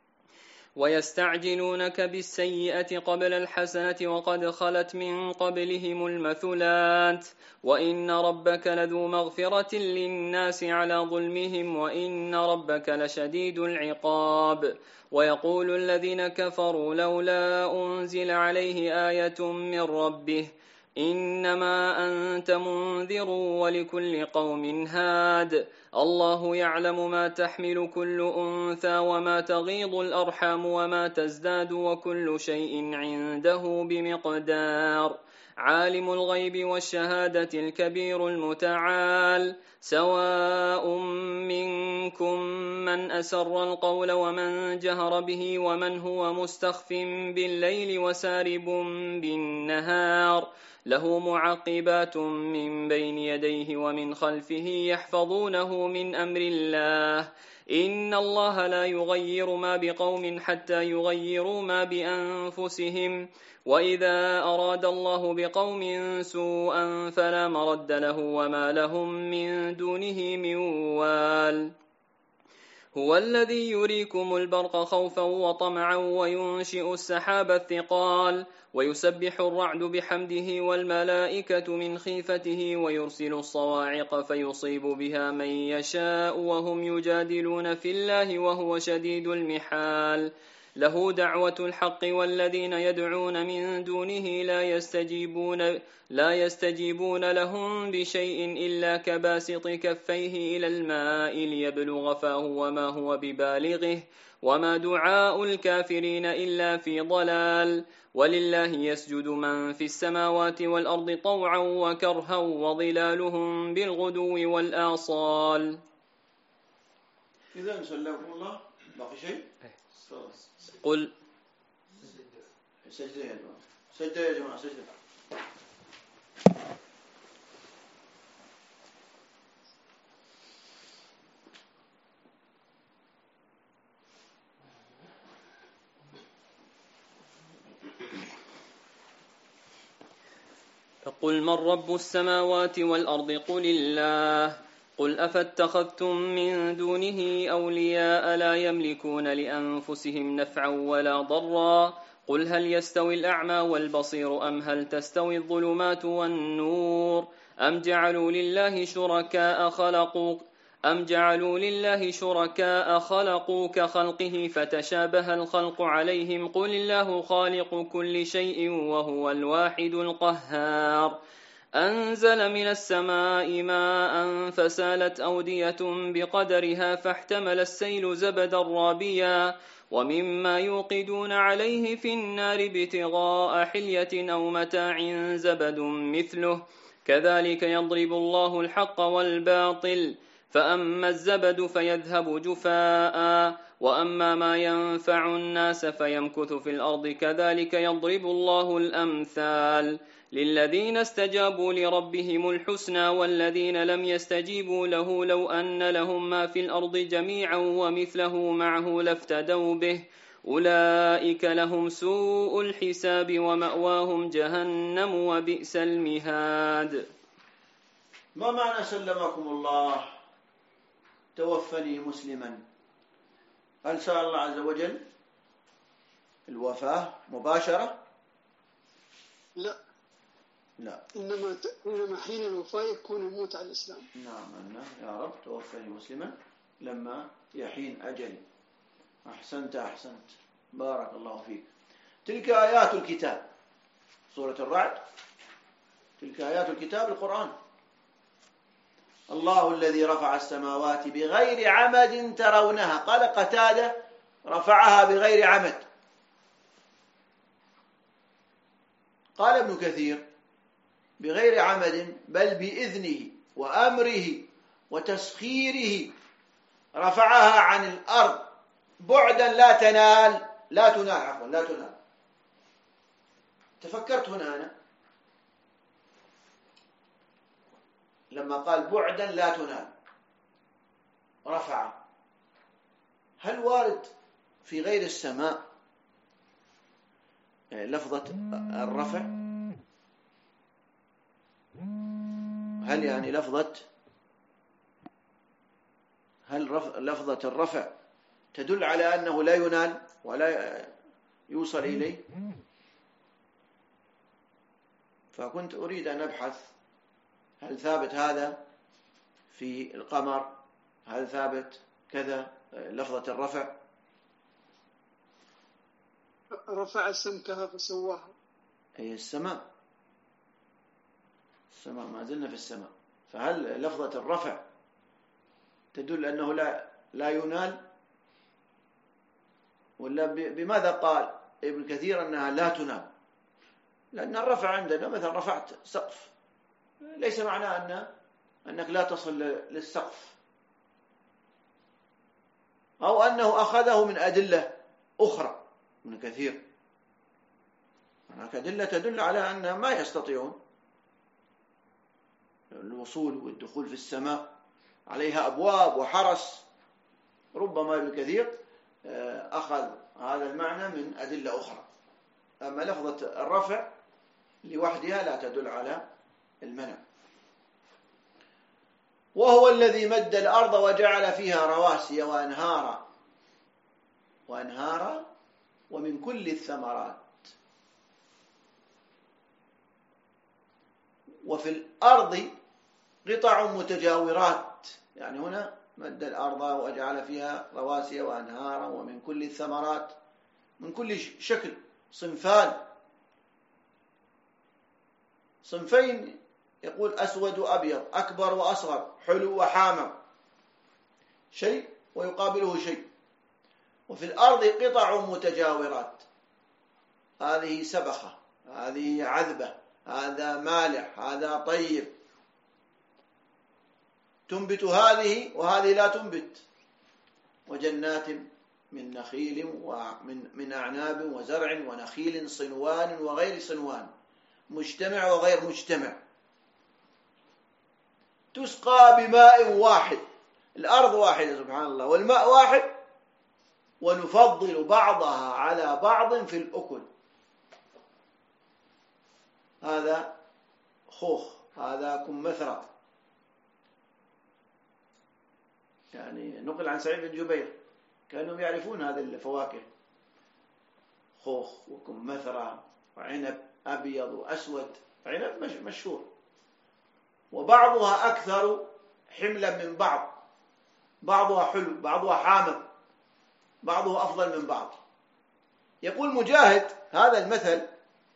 ويستعجلونك بالسيئة قبل الحسنة وقد خلت من قبلهم المثلات وإن ربك لذو مغفرة للناس على ظلمهم وإن ربك لشديد العقاب. ويقول الذين كفروا لولا أنزل عليه آية من ربه إنما أنت منذر ولكل قوم هاد الله يعلم ما تحمل كل أنثى وما تغيض الأرحام وما تزداد وكل شيء عنده بمقدار. عالم الغيب والشهادة الكبير المتعال سواء منكم من أسر القول ومن جهر به ومن هو مستخف بالليل وسارب بالنهار له معقبات من بين يديه ومن خلفه يحفظونه من أمر الله إن الله لا يغير ما بقوم حتى يغيروا ما بأنفسهم وإذا أراد الله بقوم سوءا فلا مرد له وما لهم من دونه من وال. هو الذي يريكم البرق خوفا وطمعا وينشئ السحاب الثقال ويسبح الرعد بحمده والملائكة من خيفته ويرسل الصواعق فيصيب بها من يشاء وهم يجادلون في الله وهو شديد المحال. له دعوة الحق والذين يدعون من دونه لا يستجيبون لهم بشيء إلا كباسط كفيه إلى الماء ليبلغ فاه وما هو ببالغه وما دعاء الكافرين إلا في ضلال. ولله يسجد من في السماوات والأرض طوعا وكرها وظلالهم بالغدو والآصال. إذا سلمكم الله. باقي شيء؟ قل سجدة يا جماعة، سجدة يا جماعة، سجدة. فقل من رب السماوات والأرض قل الله. قل أفاتخذتم من دونه أولياء لا يملكون لأنفسهم نفعا ولا ضرا. قل هل يستوي الأعمى والبصير أم هل تستوي الظلمات والنور أم جعلوا لله شركاء خلقوا كخلقه فتشابه الخلق عليهم. قل الله خالق كل شيء وهو الواحد القهار. أنزل من السماء ماء فسالت أودية بقدرها فاحتمل السيل زبدا رابيا ومما يوقدون عليه في النار ابتغاء حلية أو متاع زبد مثله كذلك يضرب الله الحق والباطل فأما الزبد فيذهب جفاء وأما ما ينفع الناس فيمكث في الأرض كذلك يضرب الله الأمثال. للذين استجابوا لربهم الحسنى والذين لم يستجيبوا له لو أن لهم ما في الأرض جميعا ومثله معه لافتدوا به أولئك لهم سوء الحساب ومأواهم جهنم وبئس المهاد. ما معنى سلمكم الله؟ توفني مسلما. هل سأل الله عز وجل الوفاة مباشرة؟ لا، إنما حين الوفاة يكون الموت على الإسلام. نعم، يا رب توفني مسلما لما يحين أجلي. أحسنت بارك الله فيك. تلك آيات الكتاب، سورة الرعد، تلك آيات الكتاب القرآن. الله الذي رفع السماوات بغير عمد ترونها. قال قتادة رفعها بغير عمد. قال ابن كثير بغير عمد بل بإذنه وأمره وتسخيره رفعها عن الأرض بعدا لا تنال. تفكرت هنا أنا لما قال بعدا لا تنال رفع، هل وارد في غير السماء لفظة الرفع؟ هل يعني لفظة الرفع تدل على أنه لا ينال ولا يوصل إليه؟ فكنت أريد أن أبحث هل ثابت هذا في القمر، هل ثابت كذا لفظة الرفع. رفع سمكها فسواها، هي السماء ما زلنا في السماء. فهل لفظة الرفع تدل أنه لا ينال، ولا بماذا قال ابن كثير أنها لا تنال؟ لأن الرفع عندنا مثلا رفعت سقف، ليس معناه أنك لا تصل للسقف، أو أنه أخذه من أدلة أخرى. ابن كثير هناك أدلة تدل على أنهم ما يستطيعون الوصول والدخول في السماء، عليها أبواب وحرس. ربما ابن كثير أخذ هذا المعنى من أدلة أخرى. أما لفظة الرفع لوحدها لا تدل على المنع. وهو الذي مد الأرض وجعل فيها رواسي وأنهارا ومن كل الثمرات وفي الأرض قطع متجاورات. يعني هنا مد الأرض وجعل فيها رواسي وأنهارا ومن كل الثمرات، من كل شكل، صنفين يقول أسود وأبيض، أكبر وأصغر، حلو وحامر، شيء ويقابله شيء. وفي الأرض قطع متجاورات، هذه سبخة، هذه عذبة، هذا مالح، هذا طيب، تنبت هذه وهذه لا تنبت. وجنات من نخيل ومن أعناب وزرع ونخيل صنوان وغير صنوان مجتمع وغير مجتمع تسقى بماء واحد. الأرض واحدة سبحان الله والماء واحد، ونفضل بعضها على بعض في الأكل. هذا خوخ، هذا كمثرى. يعني نقل عن سعيد بن جبير كانوا يعرفون هذه الفواكه، خوخ وكمثرى وعنب أبيض وأسود. عنب مشهور، وبعضها أكثر حملا من بعض، بعضها حلو بعضها حامض، بعضها أفضل من بعض. يقول مجاهد هذا المثل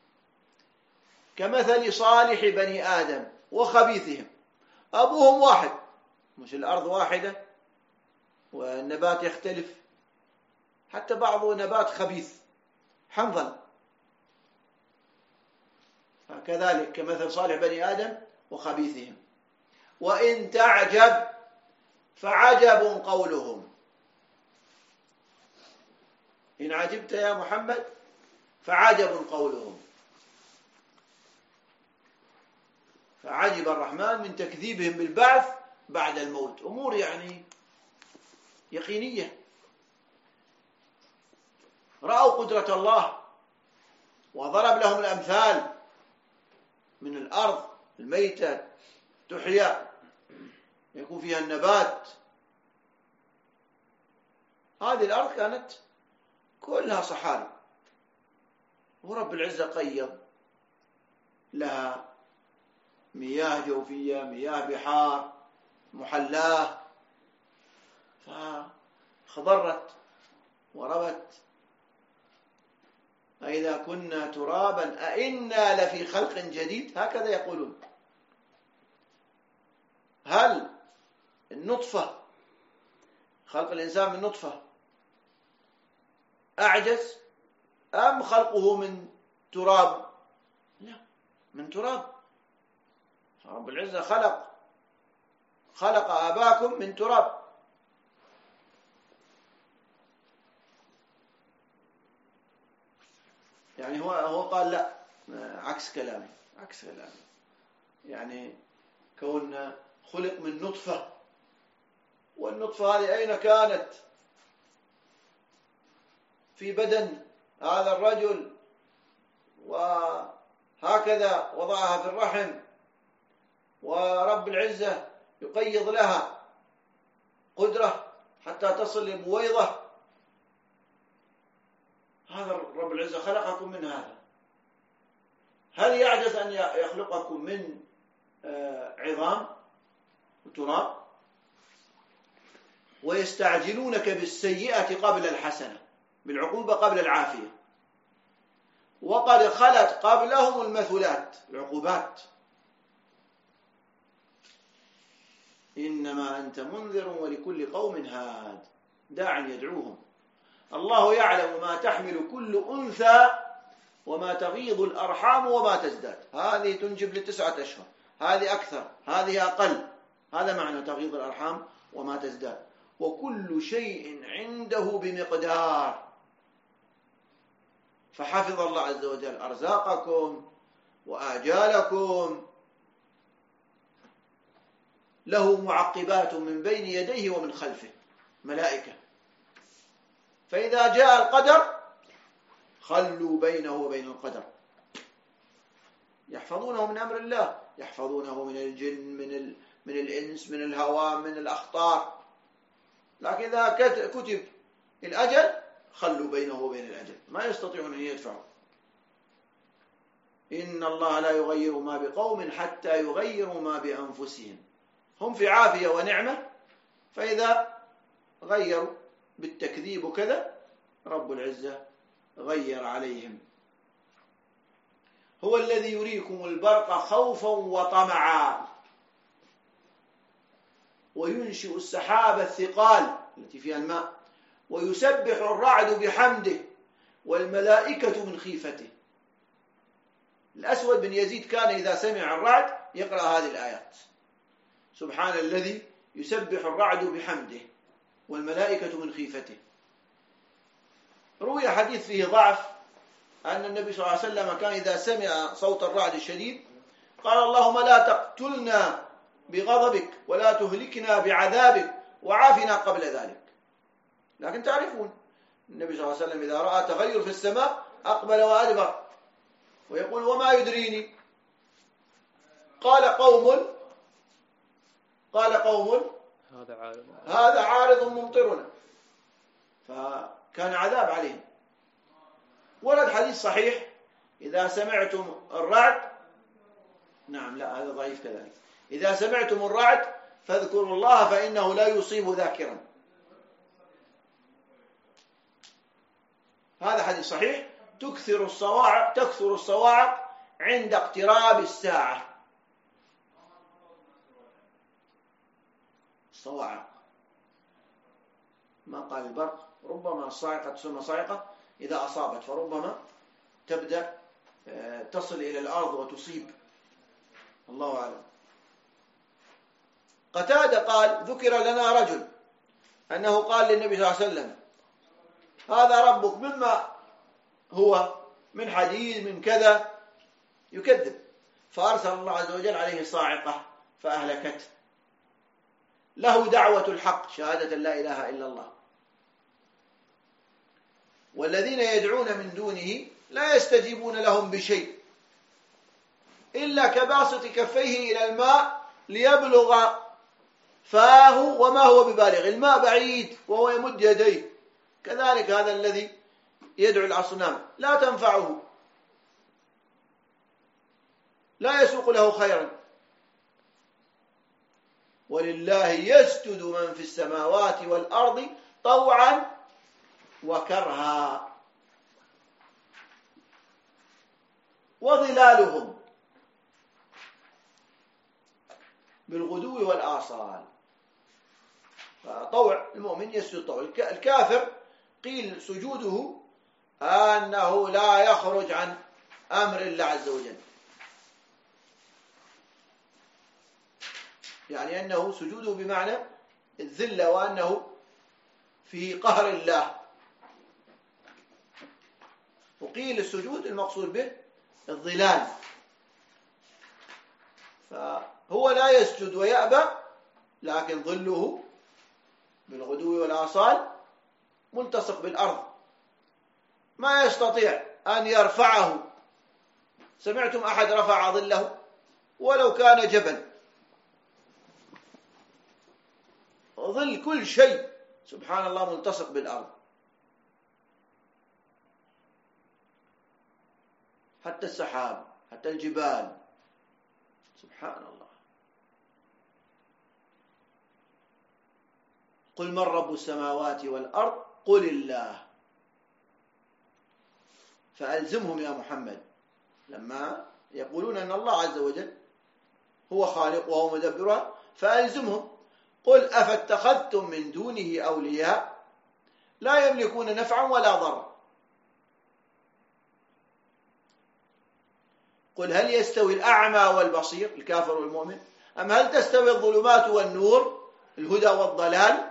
كمثل صالح بني آدم وخبيثهم، أبوهم واحد، مش الأرض واحدة والنبات يختلف، حتى بعض نبات خبيث حنظل، كذلك كمثل صالح بني آدم وخبيثهم. وإن تعجب فعجب قولهم. إن عجبت يا محمد فعجب قولهم. فعجب الرحمن من تكذيبهم بالبعث بعد الموت. أمور يعني يقينية. رأوا قدرة الله وضرب لهم الأمثال من الأرض الميتة تحيا يكون فيها النبات. هذه الأرض كانت كلها صحاري، ورب العزة قيض لها مياه جوفية، مياه بحار محلاه، فخضرت وربت. أإذا كنا ترابا أإنا لفي خلق جديد، هكذا يقولون. هل النطفة، خلق الإنسان من نطفة، أعجز أم خلقه من تراب؟ لا، من تراب. رب العزة خلق آباكم من تراب. يعني هو قال لا، عكس كلامي. يعني كون خلق من نطفة، والنطفة هذه أين كانت؟ في بدن هذا الرجل، وهكذا وضعها في الرحم، ورب العزة يقيض لها قدرة حتى تصل لبويضة. هذا رب العزة خلقكم من هذا. هل يعجز أن يخلقكم من عظام وتراب؟ ويستعجلونك بالسيئة قبل الحسنة، بالعقوبة قبل العافية، وقد خلت قبلهم المثلات، العقوبات. إنما أنت منذر ولكل قوم هاد، داع يدعوهم. الله يعلم ما تحمل كل أنثى وما تغيض الأرحام وما تزداد. هذه تنجب ل9 أشهر، هذه أكثر، هذه أقل. هذا معنى تغيض الأرحام وما تزداد. وكل شيء عنده بمقدار. فحفظ الله عز وجل أرزاقكم وآجالكم. له معقبات من بين يديه ومن خلفه، ملائكة. فإذا جاء القدر خلوا بينه وبين القدر. يحفظونه من أمر الله، يحفظونه من الجن، من الإنس، من الهواء، من الأخطار. لكن إذا كتب الأجل خلوا بينه وبين الأجل، ما يستطيعون أن يدفعوا. إن الله لا يغير ما بقوم حتى يغيروا ما بأنفسهم. هم في عافية ونعمة، فإذا غيروا بالتكذيب وكذا رب العزة غير عليهم. هو الذي يريكم البرق خوفا وطمعا وينشئ السحاب الثقال التي فيها الماء ويسبح الرعد بحمده والملائكة من خيفته. الأسود بن يزيد كان إذا سمع الرعد يقرأ هذه الآيات: سبحان الذي يسبح الرعد بحمده والملائكة من خيفته. روي حديث فيه ضعف أن النبي صلى الله عليه وسلم كان إذا سمع صوت الرعد الشديد قال اللهم لا تقتلنا بغضبك ولا تهلكنا بعذابك وعافنا قبل ذلك. لكن تعرفون النبي صلى الله عليه وسلم إذا رأى تغير في السماء أقبل وأدبر ويقول وما يدريني. قال قوم هذا عارض ممطرنا، فكان عذاب عليهم. ورد حديث صحيح إذا سمعتم الرعد، نعم لا هذا ضعيف كذلك، إذا سمعتم الرعد فاذكروا الله فإنه لا يصيب ذاكرا. هذا حديث صحيح. تكثر الصواعق عند اقتراب الساعة. الصواعق ما قال البرق، ربما الصاعقة تسمى صاعقة إذا أصابت، فربما تبدأ تصل إلى الأرض وتصيب، الله أعلم. قتادة قال ذكر لنا رجل أنه قال للنبي صلى الله عليه وسلم هذا ربك، مما هو من حديد من كذا، يكذب، فأرسل الله عز وجل عليه صاعقة فأهلكته. له دعوة الحق شهادة لا إله إلا الله. والذين يدعون من دونه لا يستجيبون لهم بشيء إلا كباسط كفيه إلى الماء ليبلغ فاه وما هو ببالغ، الماء بعيد وهو يمد يديه. كذلك هذا الذي يدعو الأصنام لا تنفعه، لا يسوق له خيرا. ولله يسجد من في السماوات والأرض طوعا وكرها وظلالهم بالغدو والآصال. فطوع المؤمن يسجد طوع. الكافر قيل سجوده أنه لا يخرج عن أمر الله عز وجل، يعني أنه سجوده بمعنى الذلة وأنه في قهر الله. وقيل السجود المقصود به الظلال، فهو لا يسجد ويأبى لكن ظله بالغدو والآصال ملتصق بالأرض، ما يستطيع أن يرفعه. سمعتم أحد رفع ظله ولو كان جبل؟ ظل كل شيء سبحان الله ملتصق بالأرض، حتى السحاب حتى الجبال، سبحان الله. قل من رب السماوات والأرض قل الله. فألزمهم يا محمد لما يقولون أن الله عز وجل هو خالق وهو مدبرها، فألزمهم قل أفاتخذتم من دونه أولياء لا يملكون نفعا ولا ضرا. قل هل يستوي الأعمى والبصير، الكافر والمؤمن، أم هل تستوي الظلمات والنور، الهدى والضلال؟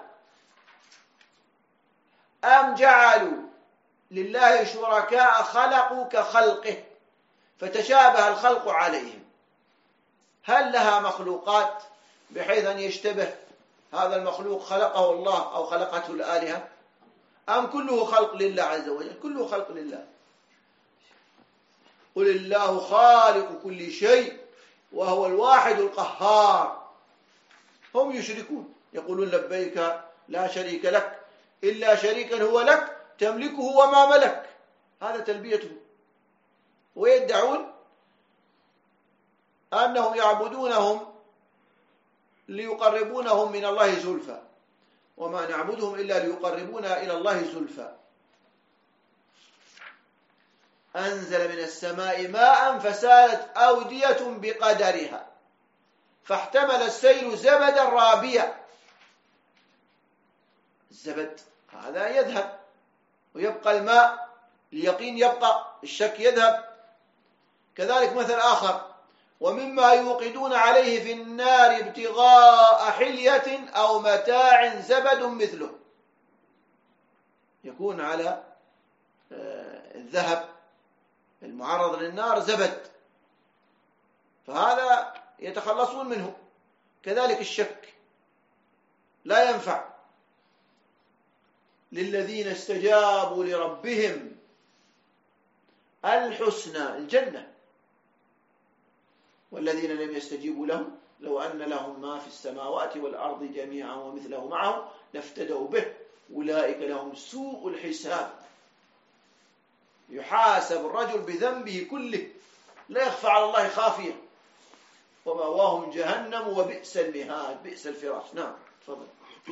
أم جعلوا لله شركاء خلقوا كخلقه فتشابه الخلق عليهم. هل لها مخلوقات بحيث أن يشتبه هذا المخلوق خلقه الله أو خلقته الآلهة، أم كله خلق لله عز وجل؟ كله خلق لله. قل الله خالق كل شيء وهو الواحد القهار. هم يشركون يقولون لبيك لا شريك لك إلا شريكا هو لك تملكه وما ملك، هذا تلبيته. ويدعون أنهم يعبدونهم ليقربونهم من الله زلفى، وما نعبدهم إلا ليقربونا إلى الله زلفى. أنزل من السماء ماء فسالت أودية بقدرها فاحتمل السيل زبدا رابيا. الزبد هذا يذهب ويبقى الماء، اليقين يبقى، الشك يذهب. كذلك مثل آخر ومما يوقدون عليه في النار ابتغاء حلية أو متاع زبد مثله. يكون على الذهب المعرض للنار زبد، فهذا يتخلصون منه. كذلك الشك لا ينفع. للذين استجابوا لربهم الحسنى الجنة، والذين لم يستجيبوا له لو أن لهم ما في السماوات والأرض جميعا ومثله معه لافتدوا به أولئك لهم سوء الحساب. يحاسب الرجل بذنبه كله لا يخفى على الله خافية، ومأواهم جهنم وبئس المهاد، بئس الفراش. نعم تفضل.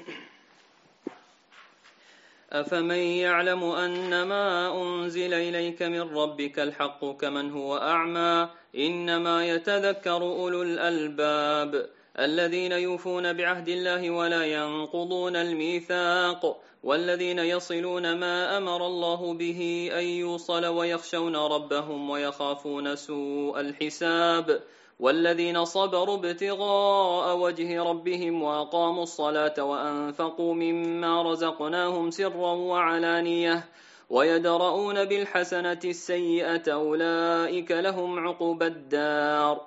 أفمن يعلم أن ما أنزل إليك من ربك الحق كمن هو أعمى إنما يتذكر أولو الألباب الذين يوفون بعهد الله ولا ينقضون الميثاق والذين يصلون ما أمر الله به أن يوصل ويخشون ربهم ويخافون سوء الحساب والذين صبروا ابتغاء وجه ربهم وأقاموا الصلاة وأنفقوا مما رزقناهم سرا وعلانية ويدرؤون بالحسنة السيئة أولئك لهم عقبى الدار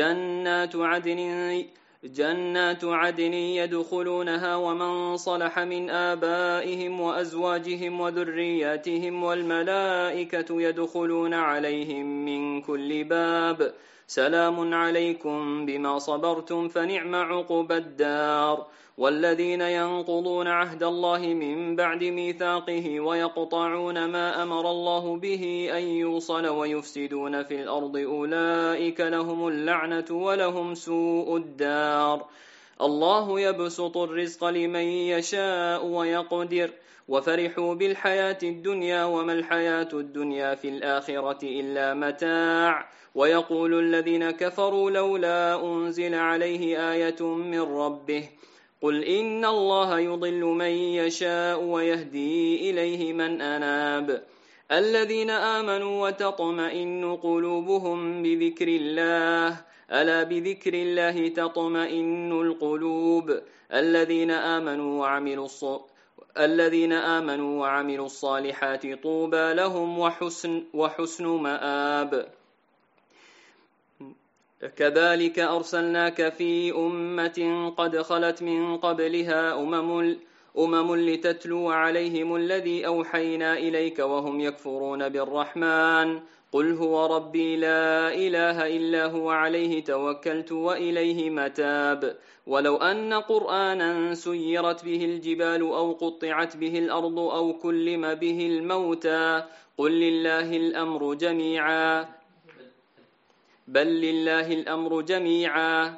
جنات عدن يدخلونها ومن صلح من آبائهم وأزواجهم وذرياتهم والملائكة يدخلون عليهم من كل باب سلام عليكم بما صبرتم فنعم عقبى الدار والذين ينقضون عهد الله من بعد ميثاقه ويقطعون ما أمر الله به أن يوصل ويفسدون في الأرض أولئك لهم اللعنة ولهم سوء الدار الله يبسط الرزق لمن يشاء ويقدر وفرحوا بالحياة الدنيا وما الحياة الدنيا في الآخرة إلا متاع ويقول الذين كفروا لولا أنزل عليه آية من ربه قل إن الله يضل من يشاء ويهدي إليه من أناب الذين آمنوا وتطمئن قلوبهم بذكر الله ألا بذكر الله تطمئن القلوب الذين آمنوا وعملوا الصالحات طوبى لهم وحسن مآب كذلك أرسلناك في أمة قد خلت من قبلها أمم لتتلو عليهم الذي أوحينا إليك وهم يكفرون بالرحمن قل هو ربي لا إله إلا هو عليه توكلت وإليه متاب ولو أن قرآنا سيرت به الجبال أو قطعت به الأرض أو كلم به الموتى قل لله الأمر جميعا بل لله الأمر جميعا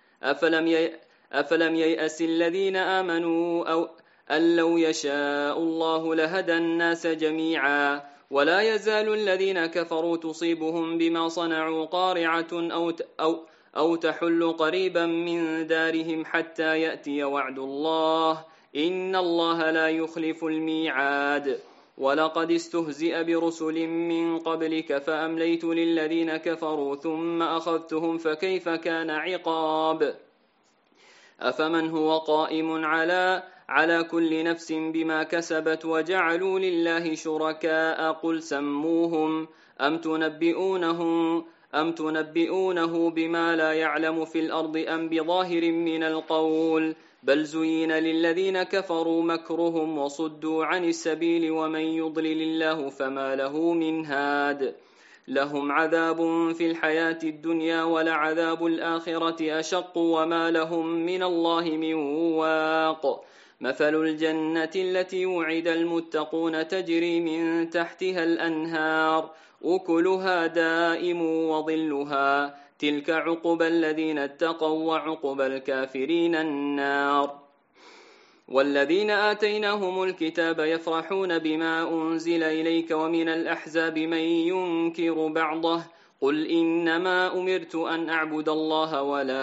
أفلم ييأس الذين آمنوا أن لو يشاء الله لهدى الناس جميعا ولا يزال الذين كفروا تصيبهم بما صنعوا قارعة أو تحل قريبا من دارهم حتى يأتي وعد الله إن الله لا يخلف الميعاد ولقد استهزئ برسل من قبلك فأمليت للذين كفروا ثم أخذتهم فكيف كان عقاب أفمن هو قائم على كل نفس بما كسبت وجعلوا لله شركاء قل سموهم أم تنبئونه بما لا يعلم في الأرض أم بظاهر من القول بل زين للذين كفروا مكرهم وصدوا عن السبيل ومن يضلل الله فما له من هاد لهم عذاب في الحياة الدنيا ولعذاب الآخرة أشق وما لهم من الله من واق مثل الجنة التي وعد المتقون تجري من تحتها الأنهار أكلها دائم وظلها تلك عقبى الذين اتقوا وعقبى الكافرين النار والذين آتيناهم الكتاب يفرحون بما أنزل إليك ومن الأحزاب من ينكر بعضه قل إنما أمرت أن أعبد الله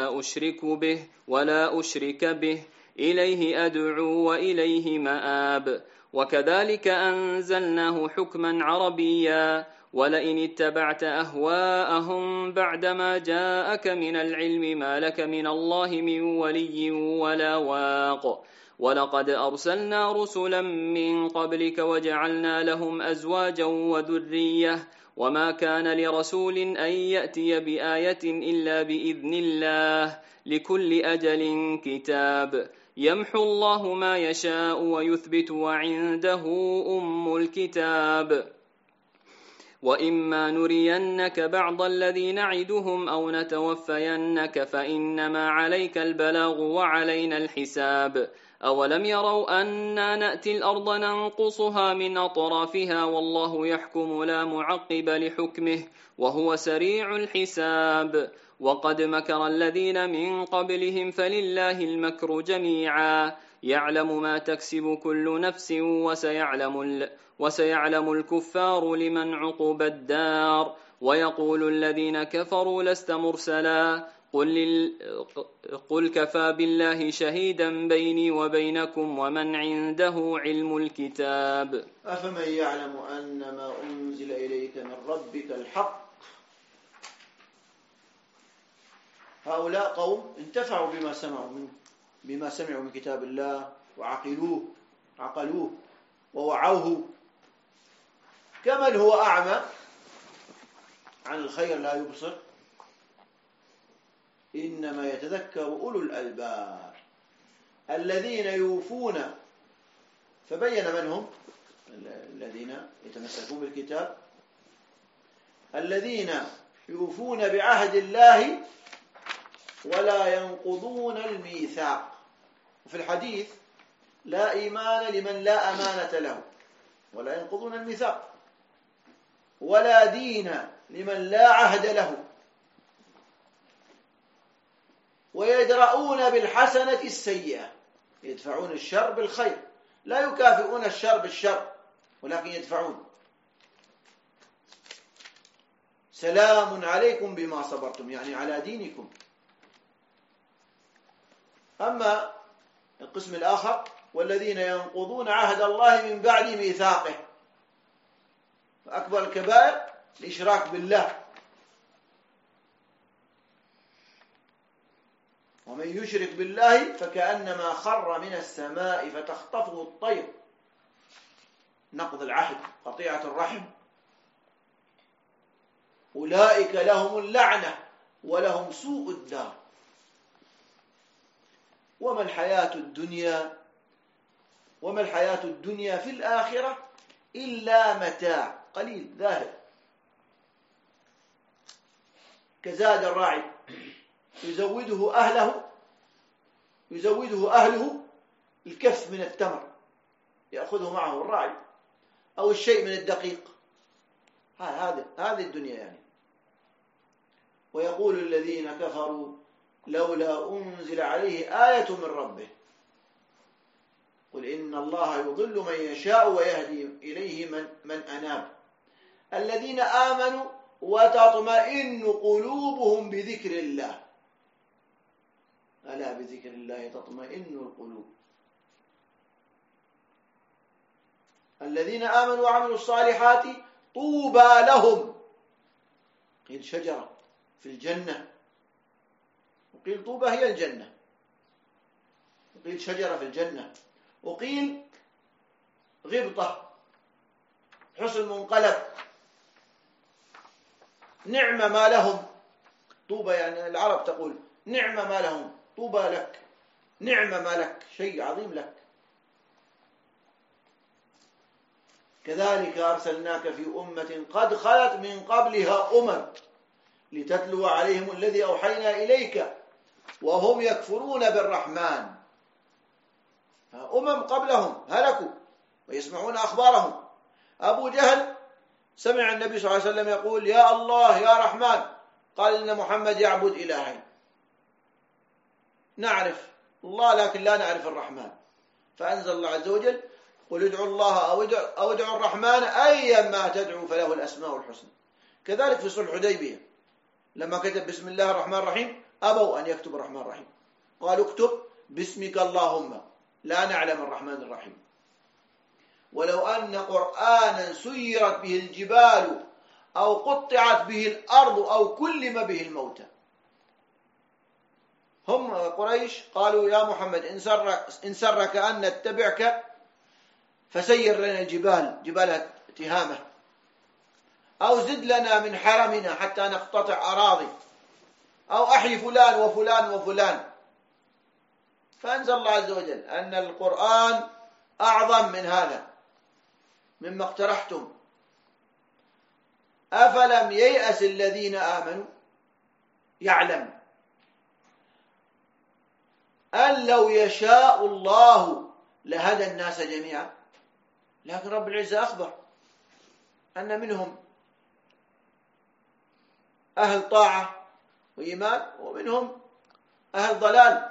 ولا أشرك به إليه أدعو وإليه مآب وكذلك أنزلناه حكما عربيا ولئن اتبعت أهواءهم بعدما جاءك من العلم ما لك من الله من ولي ولا واق ولقد أرسلنا رسلا من قبلك وجعلنا لهم أزواجا وذرية وما كان لرسول أن يأتي بآية إلا بإذن الله لكل أجل كتاب يمحو الله ما يشاء ويثبت وعنده أم الكتاب وإما نرينك بعض الذي نعدهم أو نتوفينك فإنما عليك البلاغ وعلينا الحساب أولم يروا أنا نأتي الأرض ننقصها من أطرافها والله يحكم لا معقب لحكمه وهو سريع الحساب وقد مكر الذين من قبلهم فلله المكر جميعا يعلم ما تكسب كل نفس وسيعلم الكفار لمن عقب الدار ويقول الذين كفروا لست مرسلا قل كفى بالله شهيدا بيني وبينكم ومن عنده علم الكتاب أفمن يعلم أن ما أنزل إليك من ربك الحق هؤلاء قوم انتفعوا بما سمعوا من كتاب الله وعقلوه ووعوه كمن هو أعمى عن الخير لا يبصر إنما يتذكر أولو الألباب الذين يوفون فبين من هم الذين يتمسكون بالكتاب الذين يوفون بعهد الله ولا ينقضون الميثاق وفي الحديث لا إيمان لمن لا أمانة له ولا ينقضون الميثاق ولا دين لمن لا عهد له ويدرؤون بالحسنة السيئة يدفعون الشر بالخير لا يكافئون الشر بالشر ولكن يدفعون سلام عليكم بما صبرتم يعني على دينكم. أما القسم الآخر والذين ينقضون عهد الله من بعد ميثاقه فأكبر الكبائر الإشراك بالله ومن يشرك بالله فكأنما خر من السماء فتخطفه الطير نقض العهد قطيعة الرحم أولئك لهم اللعنة ولهم سوء الدار وما الحياة الدنيا في الآخرة إلا متاع قليل ذاهب كزاد الراعي يزوده أهله الكف من التمر يأخذه معه الراعي أو الشيء من الدقيق هذه الدنيا يعني. ويقول الذين كفروا لولا أنزل عليه آية من ربه قل إن الله يضل من يشاء ويهدي إليه من أناب الذين آمنوا وتطمئن قلوبهم بذكر الله ألا بذكر الله تطمئن القلوب الذين آمنوا وعملوا الصالحات طوبى لهم قيل شجرة في الجنة وقيل طوبى هي الجنة وقيل شجرة في الجنة وقيل غبطة حسن منقلب نعم ما لهم طوبى يعني العرب تقول نعم ما لهم طوبى لك نعم ما لك شيء عظيم لك كذلك أرسلناك في أمة قد خلت من قبلها لتتلو عليهم الذي أوحينا إليك وهم يكفرون بالرحمن قبلهم هلكوا ويسمعون أخبارهم. أبو جهل سمع النبي صلى الله عليه وسلم يقول يا الله يا رحمن قال إن محمد يعبد إلهين نعرف الله لكن لا نعرف الرحمن فأنزل الله عز وجل قل ادعوا الله أو ادعوا الرحمن أيما تدعوا فله الأسماء الحسنى. كذلك في صلح الحديبية لما كتب بسم الله الرحمن الرحيم أبوا أن يكتب الرحمن الرحيم قالوا اكتب باسمك اللهم لا نعلم الرحمن الرحيم. ولو أن قرآنا سيرت به الجبال أو قطعت به الأرض أو كلم به الموتى هم قريش قالوا يا محمد إن سرك أن نتبعك فسير لنا الجبال، جبال تهامة، أو زد لنا من حرمنا حتى نقتطع أراضي، أو أحي فلان وفلان وفلان. فأنزل الله عز وجل أن القرآن أعظم من هذا مما اقترحتم. أفلم ييأس الذين آمنوا يعلم أن لو يشاء الله لهدى الناس جميعا. لكن رب العزة أخبر أن منهم أهل طاعة وإيمان ومنهم أهل ضلال،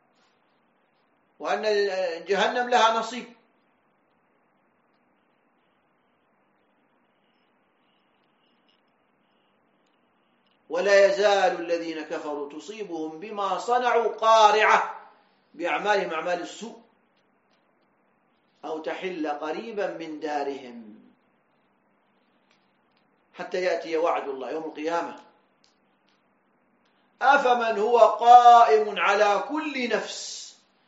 وأن جهنم لها نصيب. ولا يزال الذين كفروا تصيبهم بما صنعوا قارعة بأعمالهم أعمال السوء أو تحل قريبا من دارهم حتى يأتي وعد الله يوم القيامة. أفمن هو قائم على كل نفس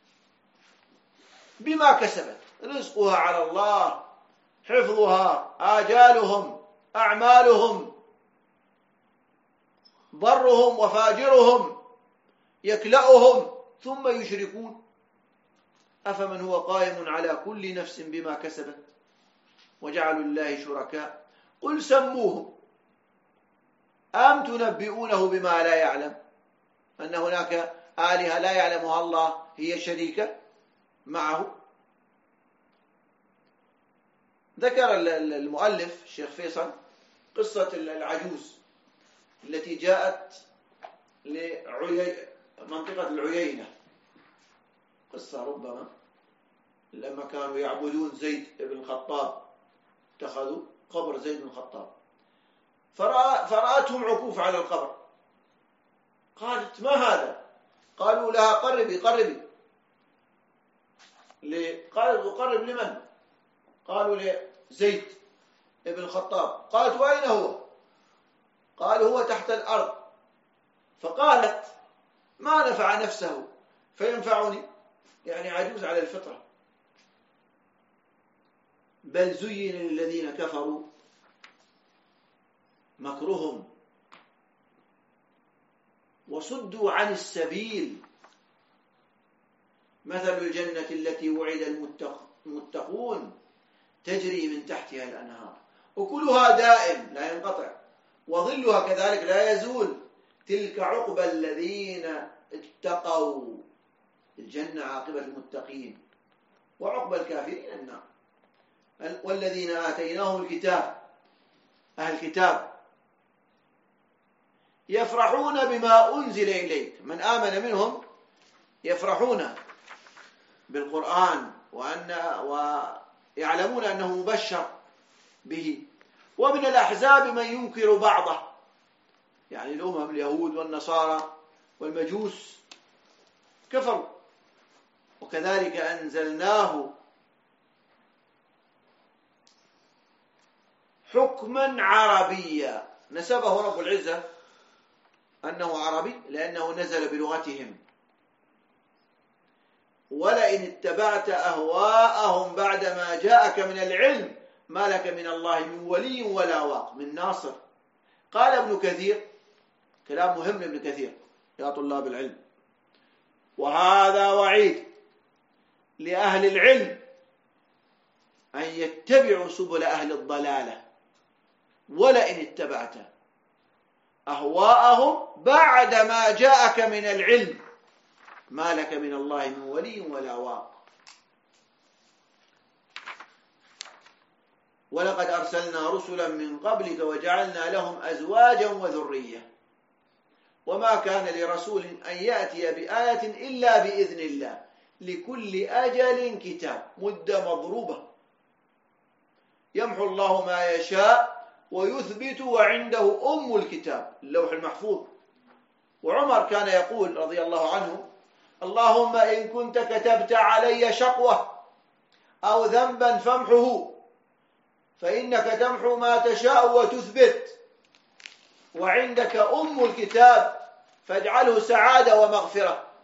بما كسبت، رزقها على الله، حفظها، آجالهم، أعمالهم، برهم وفاجرهم، يكلأهم ثم يشركون. أفمن هو قائم على كل نفس بما كسبت وجعلوا الله شركاء قل سموهم أم تنبئونه بما لا يعلم، أن هناك آلهة لا يعلمها الله هي شريكة معه. ذكر المؤلف الشيخ فيصل قصة العجوز التي جاءت لمنطقة العيينة، قصة ربما لما كانوا يعبدون زيد بن الخطاب اتخذوا قبر زيد بن الخطاب، فرأتهم عكوف على القبر، قالت ما هذا؟ قالوا لها قربي قربي. قالت قرب لمن؟ قالوا لزيد بن الخطاب. قالت وأين هو؟ قالوا هو تحت الأرض. فقالت ما نفع نفسه فينفعني، يعني عجوز على الفطرة. بل زين للذين كفروا مكرهم وصدوا عن السبيل، مثل الجنة التي وعد المتقون تجري من تحتها الأنهار أكلها دائم لا ينقطع وظلها كذلك لا يزول تلك عقبى الذين اتقوا، الجنة عاقبة المتقين، وعقبى الكافرين النار. والذين آتيناهم الكتاب، أهل الكتاب، يفرحون بما أنزل إليك، من آمن منهم يفرحون بالقرآن ويعلمون أنه مبشر به. ومن الأحزاب من ينكر بعضه، يعني الأمم اليهود والنصارى والمجوس كفروا. وكذلك أنزلناه حكما عربيا، نسبه رب العزة أنه عربي لأنه نزل بلغتهم. ولئن اتبعت أهواءهم بعدما جاءك من العلم ما لك من الله من ولي ولا واق، من ناصر. قال ابن كثير، كلام مهم لابن كثير يا طلاب العلم، وهذا وعيد لأهل العلم أن يتبعوا سبل أهل الضلالة. ولئن اتبعت أهواءهم بعدما جاءك من العلم ما لك من الله من ولي ولا واق. ولقد أرسلنا رسلا من قبلك وجعلنا لهم أزواجا وذرية وما كان لرسول أن يأتي بآية إلا بإذن الله لكل أجل كتاب، مدة مضروبة، يمحو الله ما يشاء ويثبت وعنده أم الكتاب، اللوح المحفوظ. وعمر كان يقول رضي الله عنه اللهم إن كنت كتبت علي شقوة أو ذنبا فامحه، فإنك تمحو ما تشاء وتثبت، وعندك أم الكتاب فاجعله سعادة ومغفرة.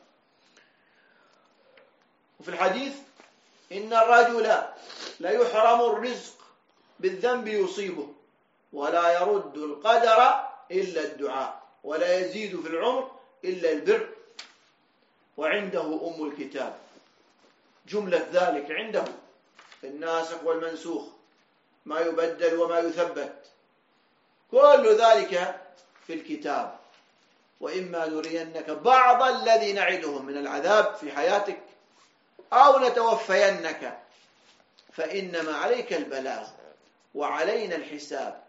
وفي الحديث إن الرجل ليحرم الرزق بالذنب يصيبه ولا يرد القدر إلا الدعاء ولا يزيد في العمر إلا البر وعنده أم الكتاب. جملة ذلك عنده الناسخ والمنسوخ، ما يبدل وما يثبت، كل ذلك في الكتاب. وإما نرينك بعض الذي نعدهم من العذاب في حياتك أو نتوفينك فإنما عليك البلاغ وعلينا الحساب.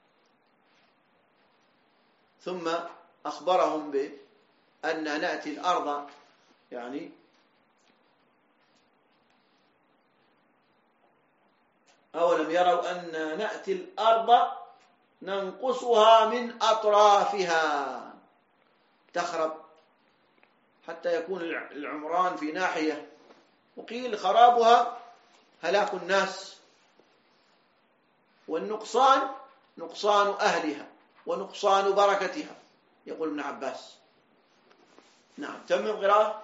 ثم أخبرهم بأن نأتي الأرض، يعني أولم يروا أن نأتي الأرض ننقصها من أطرافها تخرب حتى يكون العمران في ناحية، وقيل خرابها هلاك الناس، والنقصان نقصان أهلها ونقصان بركتها، يقول ابن عباس. نعم، تمم قراءة.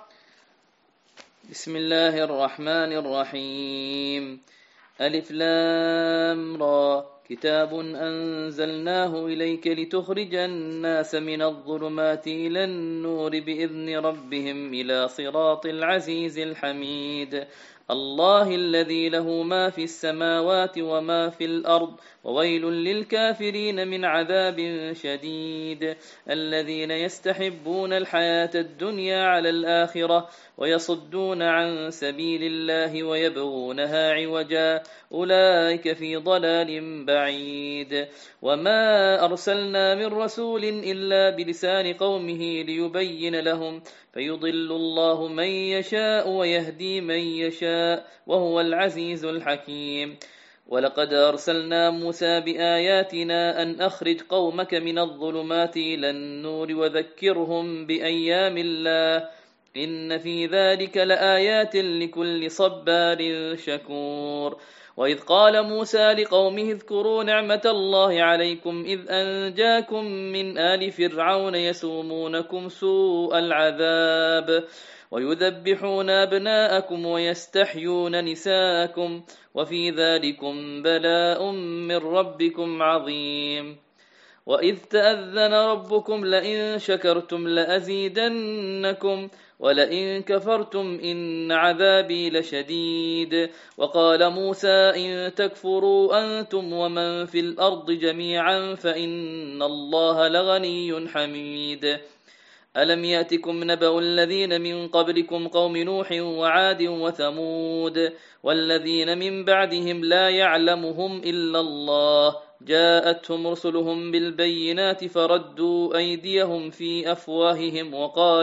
بسم الله الرحمن الرحيم. ألف لام را كتاب أنزلناه إليك لتخرج الناس من الظلمات إلى النور بإذن ربهم إلى صراط العزيز الحميد. الله الذي له ما في السماوات وما في الأرض وويل للكافرين من عذاب شديد. الذين يستحبون الحياة الدنيا على الآخرة ويصدون عن سبيل الله ويبغونها عوجا أولئك في ضلال بعيد. وما أرسلنا من رسول إلا بلسان قومه ليبين لهم فيضل الله من يشاء ويهدي من يشاء وهو العزيز الحكيم. ولقد أرسلنا موسى بآياتنا أن أخرج قومك من الظلمات إلى النور وذكرهم بأيام الله إن في ذلك لآيات لكل صبار شكور. وإذ قال موسى لقومه اذكروا نعمة الله عليكم إذ أنجاكم من آل فرعون يسومونكم سوء العذاب ويذبحون أبناءكم ويستحيون نساءكم وفي ذلكم بلاء من ربكم عظيم. وإذ تأذن ربكم لئن شكرتم لأزيدنكم ولئن كفرتم إن عذابي لشديد. وقال موسى إن تكفروا أنتم ومن في الأرض جميعا فإن الله لغني حميد. ألم يأتكم نبأ الذين من قبلكم قوم نوح وعاد وثمود والذين من بعدهم لا يعلمهم إلا الله جاءتهم رسلهم بالبينات فردوا أيديهم في أفواههم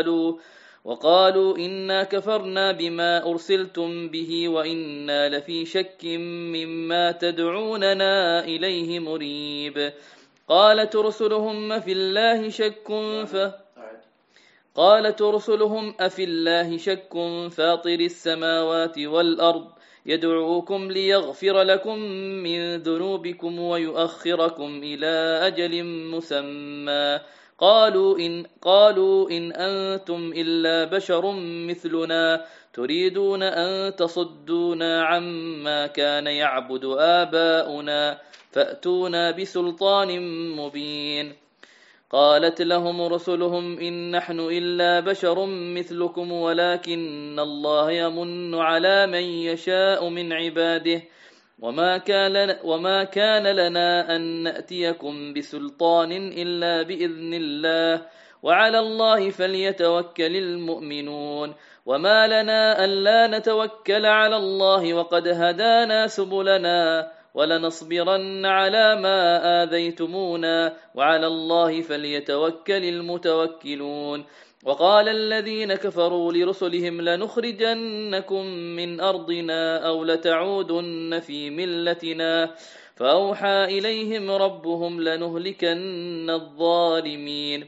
وقالوا إنا كفرنا بما أرسلتم به وإنا لفي شك مما تدعوننا إليه مريب. قالت رسلهم أفي الله شك فاطر السماوات والأرض يدعوكم ليغفر لكم من ذنوبكم ويؤخركم إلى أجل مسمى قالوا إن أنتم إلا بشر مثلنا تريدون أن تصدونا عما كان يعبد آباؤنا فأتونا بسلطان مبين. قالت لهم رسلهم إن نحن إلا بشر مثلكم ولكن الله يمن على من يشاء من عباده وما كان لنا أن نأتيكم بسلطان إلا بإذن الله وعلى الله فليتوكل المؤمنون. وما لنا ألا نتوكل على الله وقد هدانا سبلنا ولنصبرن على ما آذيتمونا وعلى الله فليتوكل المتوكلون. وقال الذين كفروا لرسلهم لنخرجنكم من أرضنا أو لتعودن في ملتنا فأوحى إليهم ربهم لنهلكن الظالمين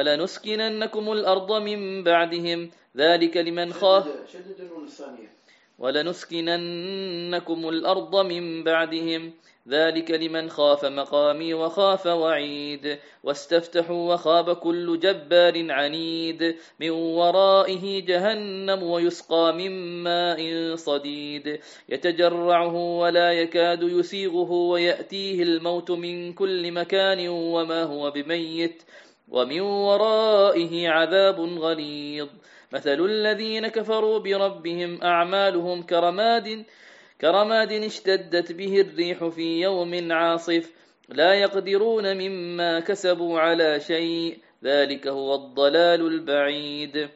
ولنسكننكم الأرض من بعدهم ذلك لمن خاف. شدد النون الثانية. ولنسكننكم الأرض من بعدهم ذلك لمن خاف مقامي وخاف وعيد واستفتحوا وخاب كل جبار عنيد من ورائه جهنم ويسقى من ماء صديد يتجرعه ولا يكاد يسيغه ويأتيه الموت من كل مكان وما هو بميت ومن ورائه عذاب غليظ مثل الذين كفروا بربهم أعمالهم كرماد اشتدت به الريح في يوم عاصف لا يقدرون مما كسبوا على شيء ذلك هو الضلال البعيد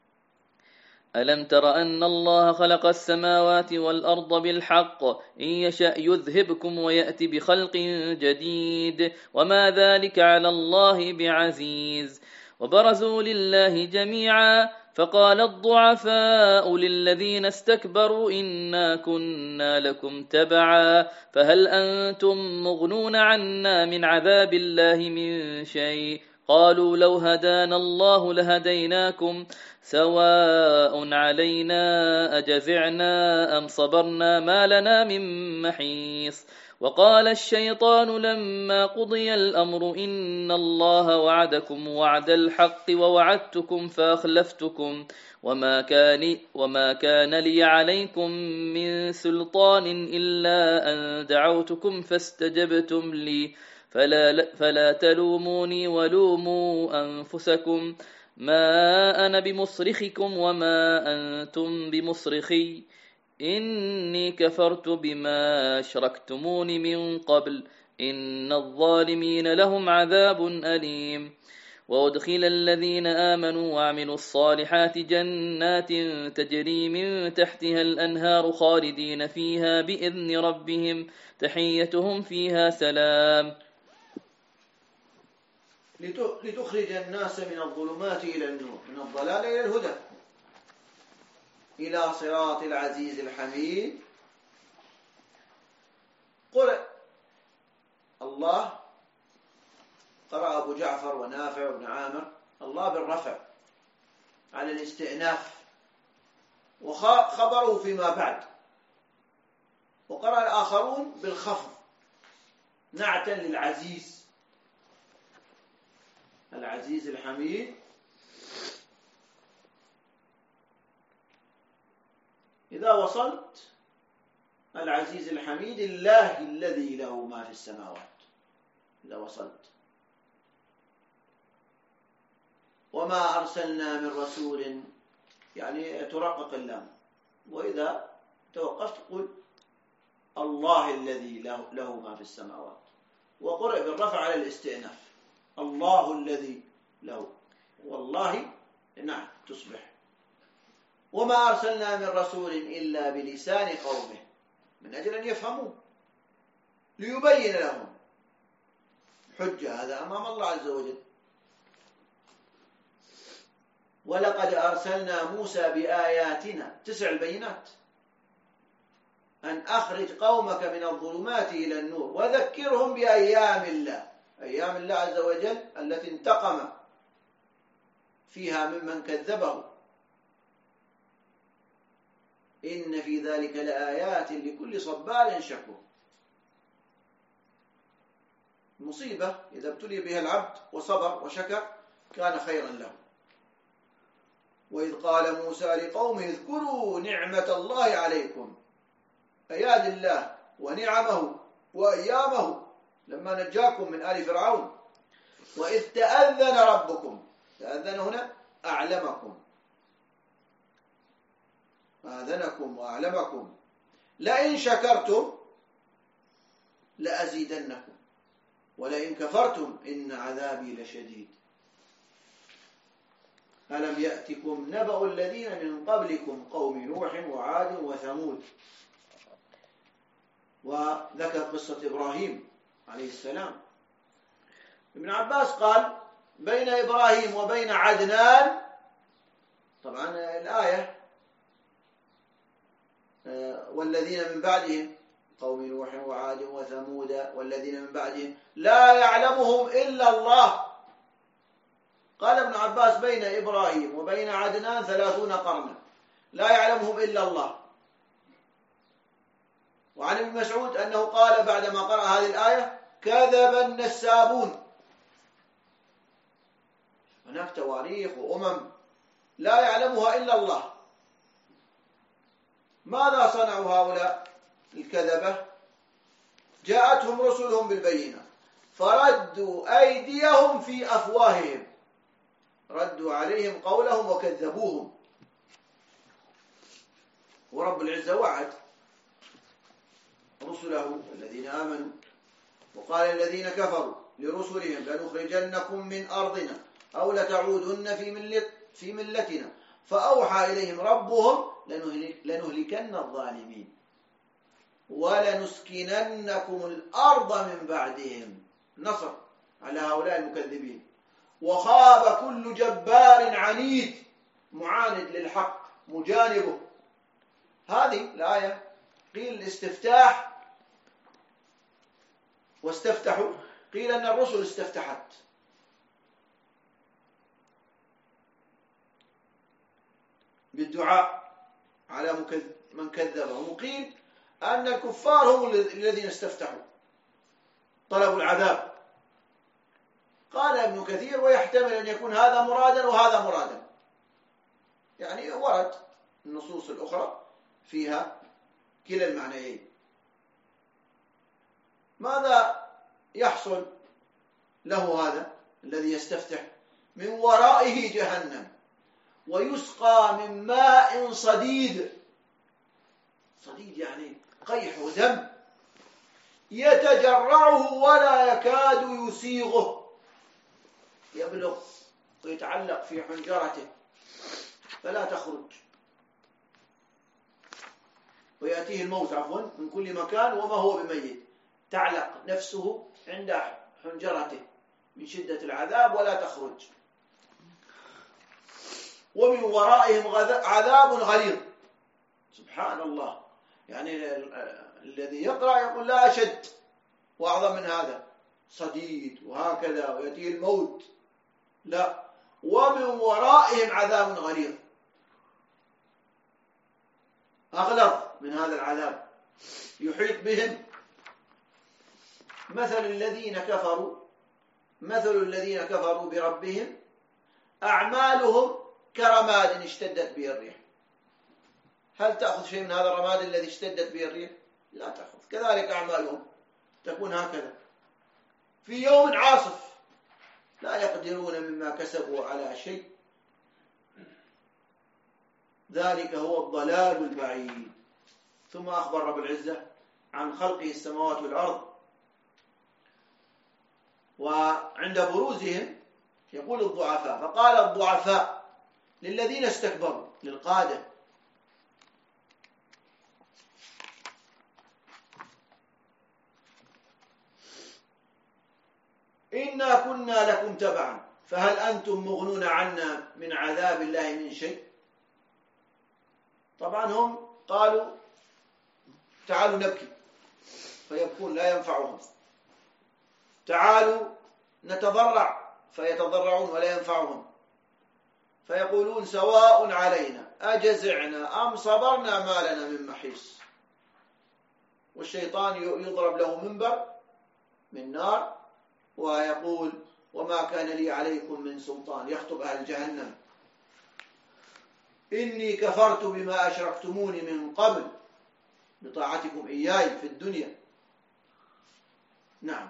ألم تر أن الله خلق السماوات والأرض بالحق إن يشأ يذهبكم ويأتي بخلق جديد وما ذلك على الله بعزيز وبرزوا لله جميعا فقال الضعفاء للذين استكبروا إنا كنا لكم تبعا فهل أنتم مغنون عنا من عذاب الله من شيء قالوا لو هدانا الله لهديناكم سواء علينا أجزعنا أم صبرنا ما لنا من محيص وقال الشيطان لما قضي الأمر إن الله وعدكم وعد الحق ووعدتكم فأخلفتكم وما كان لي عليكم من سلطان إلا أن دعوتكم فاستجبتم لي فلا تلوموني ولوموا أنفسكم ما أنا بمصرخكم وما أنتم بمصرخي إني كفرت بما أشركتمون من قبل إن الظالمين لهم عذاب أليم وأدخل الذين آمنوا وعملوا الصالحات جنات تجري من تحتها الأنهار خالدين فيها بإذن ربهم تحيتهم فيها سلام لتخرج الناس من الظلمات إلى النور من الضلال إلى الهدى إلى صراط العزيز الحميد قرأ الله قرأ أبو جعفر ونافع وابن عامر الله بالرفع على الاستئناف وخبره فيما بعد وقرأ الآخرون بالخفض نعتا للعزيز العزيز الحميد إذا وصلت العزيز الحميد الله الذي له ما في السماوات إذا وصلت وما أرسلنا من رسول يعني ترقق اللام وإذا توقفت قل الله الذي له ما في السماوات وقرأ بالرفع على الاستئناف الله الذي له والله نعم تصبح وما أرسلنا من رسول إلا بلسان قومه من أجل أن يفهموا ليبين لهم حجة هذا أمام الله عز وجل ولقد أرسلنا موسى بآياتنا 9 البينات أن أخرج قومك من الظلمات إلى النور وذكرهم بأيام الله أيام الله عز وجل التي انتقم فيها ممن كذبه إن في ذلك لآيات لكل صبار شكور مصيبة إذا ابتلي بها العبد وصبر وشكر كان خيرا له وإذ قال موسى لقومه اذكروا نعمة الله عليكم أياد الله ونعمه وأيامه لما نجاكم من آل فرعون وإذ تأذن ربكم تأذن هنا أعلمكم آذنكم وأعلمكم لئن شكرتم لأزيدنكم ولئن كفرتم إن عذابي لشديد ألم يأتكم نبأ الذين من قبلكم قوم نوح وعاد وثمود وذكر قصة إبراهيم عليه السلام ابن عباس قال بين إبراهيم وبين عدنان طبعا الآية والذين من بعدهم قوم نوح وعاد وثمود والذين من بعدهم لا يعلمهم إلا الله قال ابن عباس بين إبراهيم وبين عدنان 30 قرنا لا يعلمهم إلا الله وعن ابن مسعود أنه قال بعدما قرأ هذه الآية: كذب النسابون. هناك تواريخ وأمم لا يعلمها إلا الله. ماذا صنعوا هؤلاء الكذبة؟ جاءتهم رسلهم بالبينة فردوا أيديهم في أفواههم، ردوا عليهم قولهم وكذبوهم. ورب العزة وعد رسله الذين آمنوا وقال الذين كفروا لرسلهم: لنخرجنكم من أرضنا أو لتعودن في ملتنا، فأوحى إليهم ربهم: لنهلكن الظالمين ولنسكننكم الأرض من بعدهم. نصر على هؤلاء المكذبين. وخاب كل جبار عنيد معاند للحق مجانبه. هذه الآية قيل الاستفتاح واستفتحوا، قيل أن الرسل استفتحت. بالدعاء على من كذبهم، وقيل أن الكفار هم الذين استفتحوا طلبوا العذاب. قال ابن كثير: ويحتمل أن يكون هذا مرادا وهذا مرادا، يعني ورد النصوص الأخرى فيها كلا المعنيين. ماذا يحصل له هذا الذي يستفتح؟ من ورائه جهنم ويسقى من ماء صديد. صديد يعني قيح ودم، يتجرعه ولا يكاد يسيغه، يبلغ ويتعلق في حنجرته فلا تخرج، ويأتيه الموت من كل مكان وما هو بميت، تعلق نفسه عند حنجرته من شدة العذاب ولا تخرج. ومن ورائهم عذاب غليظ. سبحان الله، يعني الذي يقرأ يقول لا أشد وأعظم من هذا، صديد وهكذا ويأتيه الموت، لا، ومن ورائهم عذاب غليظ أغلظ من هذا العذاب يحيط بهم. مثل الذين كفروا بربهم أعمالهم كرماد اشتدت به الريح. هل تأخذ شيء من هذا الرماد الذي اشتدت به الريح؟ لا تأخذ. كذلك أعمالهم تكون هكذا في يوم عاصف لا يقدرون مما كسبوا على شيء. ذلك هو الضلال البعيد. ثم أخبر رب العزة عن خلقه السماوات والأرض، وعند بروزهم يقول الضعفاء، فقال الضعفاء للذين استكبروا، للقادة: إنا كنا لكم تبعا فهل أنتم مغنون عنا من عذاب الله من شيء؟ طبعا هم قالوا تعالوا نبكي فيبكون لا ينفعهم، تعالوا نتضرع فيتضرعون ولا ينفعهم، فيقولون سواء علينا أجزعنا أم صبرنا ما لنا من محيص. والشيطان يضرب له منبر من نار ويقول: وما كان لي عليكم من سلطان، يخطب أهل جهنم: إني كفرت بما أشركتموني من قبل بطاعتكم إياي في الدنيا. نعم.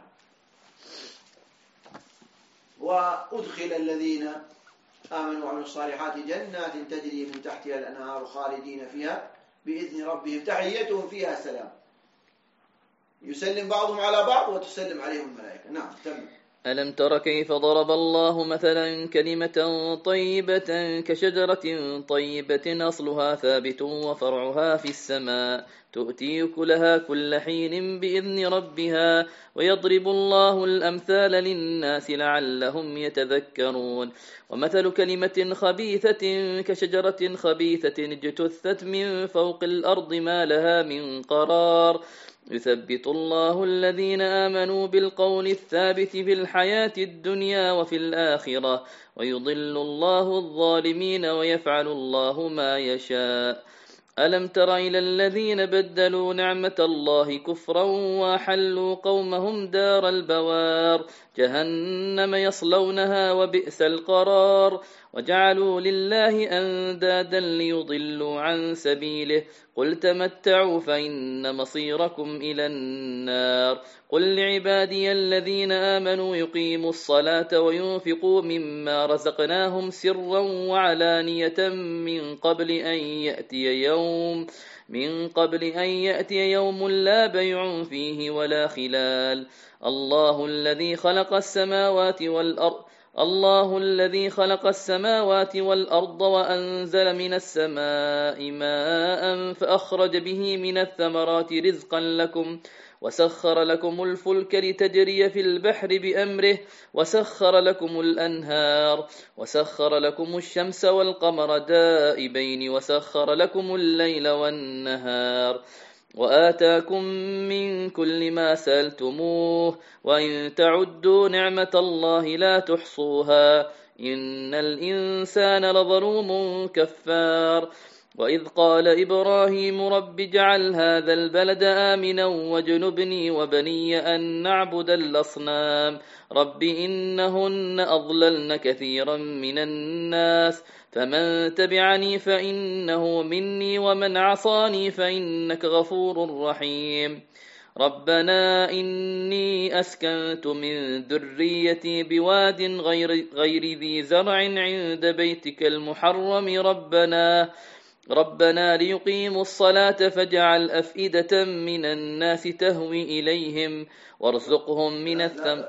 وأدخل الذين آمنوا وعملوا الصالحات جنات تجري من تحتها الأنهار خالدين فيها بإذن ربهم تحيتهم فيها سلام. يسلم بعضهم على بعض وتسلم عليهم الملائكة. نعم، تم. ألم تر كيف ضرب الله مثلا كلمة طيبة كشجرة طيبة أصلها ثابت وفرعها في السماء تؤتي أكلها كل حين بإذن ربها ويضرب الله الأمثال للناس لعلهم يتذكرون. ومثل كلمة خبيثة كشجرة خبيثة اجتثت من فوق الأرض ما لها من قرار يثبت الله الذين آمنوا بالقول الثابت في الحياة الدنيا وفي الآخرة ويضل الله الظالمين ويفعل الله ما يشاء. ألم تر إلى الذين بدلوا نعمة الله كفرا وأحلوا قومهم دار البوار جهنم يصلونها وبئس القرار وجعلوا لله أندادا ليضلوا عن سبيله قل تمتعوا فإن مصيركم إلى النار قل لعبادي الذين آمنوا يقيموا الصلاة وينفقوا مما رزقناهم سرا وعلانية من قبل أن يأتي يوم لا بيع فيه ولا خلال الله الذي خلق السماوات والأرض وأنزل من السماء ماء فأخرج به من الثمرات رزقا لكم وسخر لكم الفلك لتجري في البحر بأمره وسخر لكم الأنهار وسخر لكم الشمس والقمر دائبين وسخر لكم الليل والنهار وآتاكم من كل ما سألتموه وإن تعدوا نعمة الله لا تحصوها إن الإنسان لظلوم كفار وإذ قال إبراهيم رب اجعل هذا البلد آمنا واجنبني وبني أن نعبد الأصنام رب إنهن أضللن كثيرا من الناس فمن تبعني فإنه مني ومن عصاني فإنك غفور رحيم ربنا إني أسكنت من ذريتي بواد غير ذي زرع عند بيتك المحرم ربنا ليقيموا الصلاة فاجعل أفئدة من الناس تهوي إليهم وارزقهم من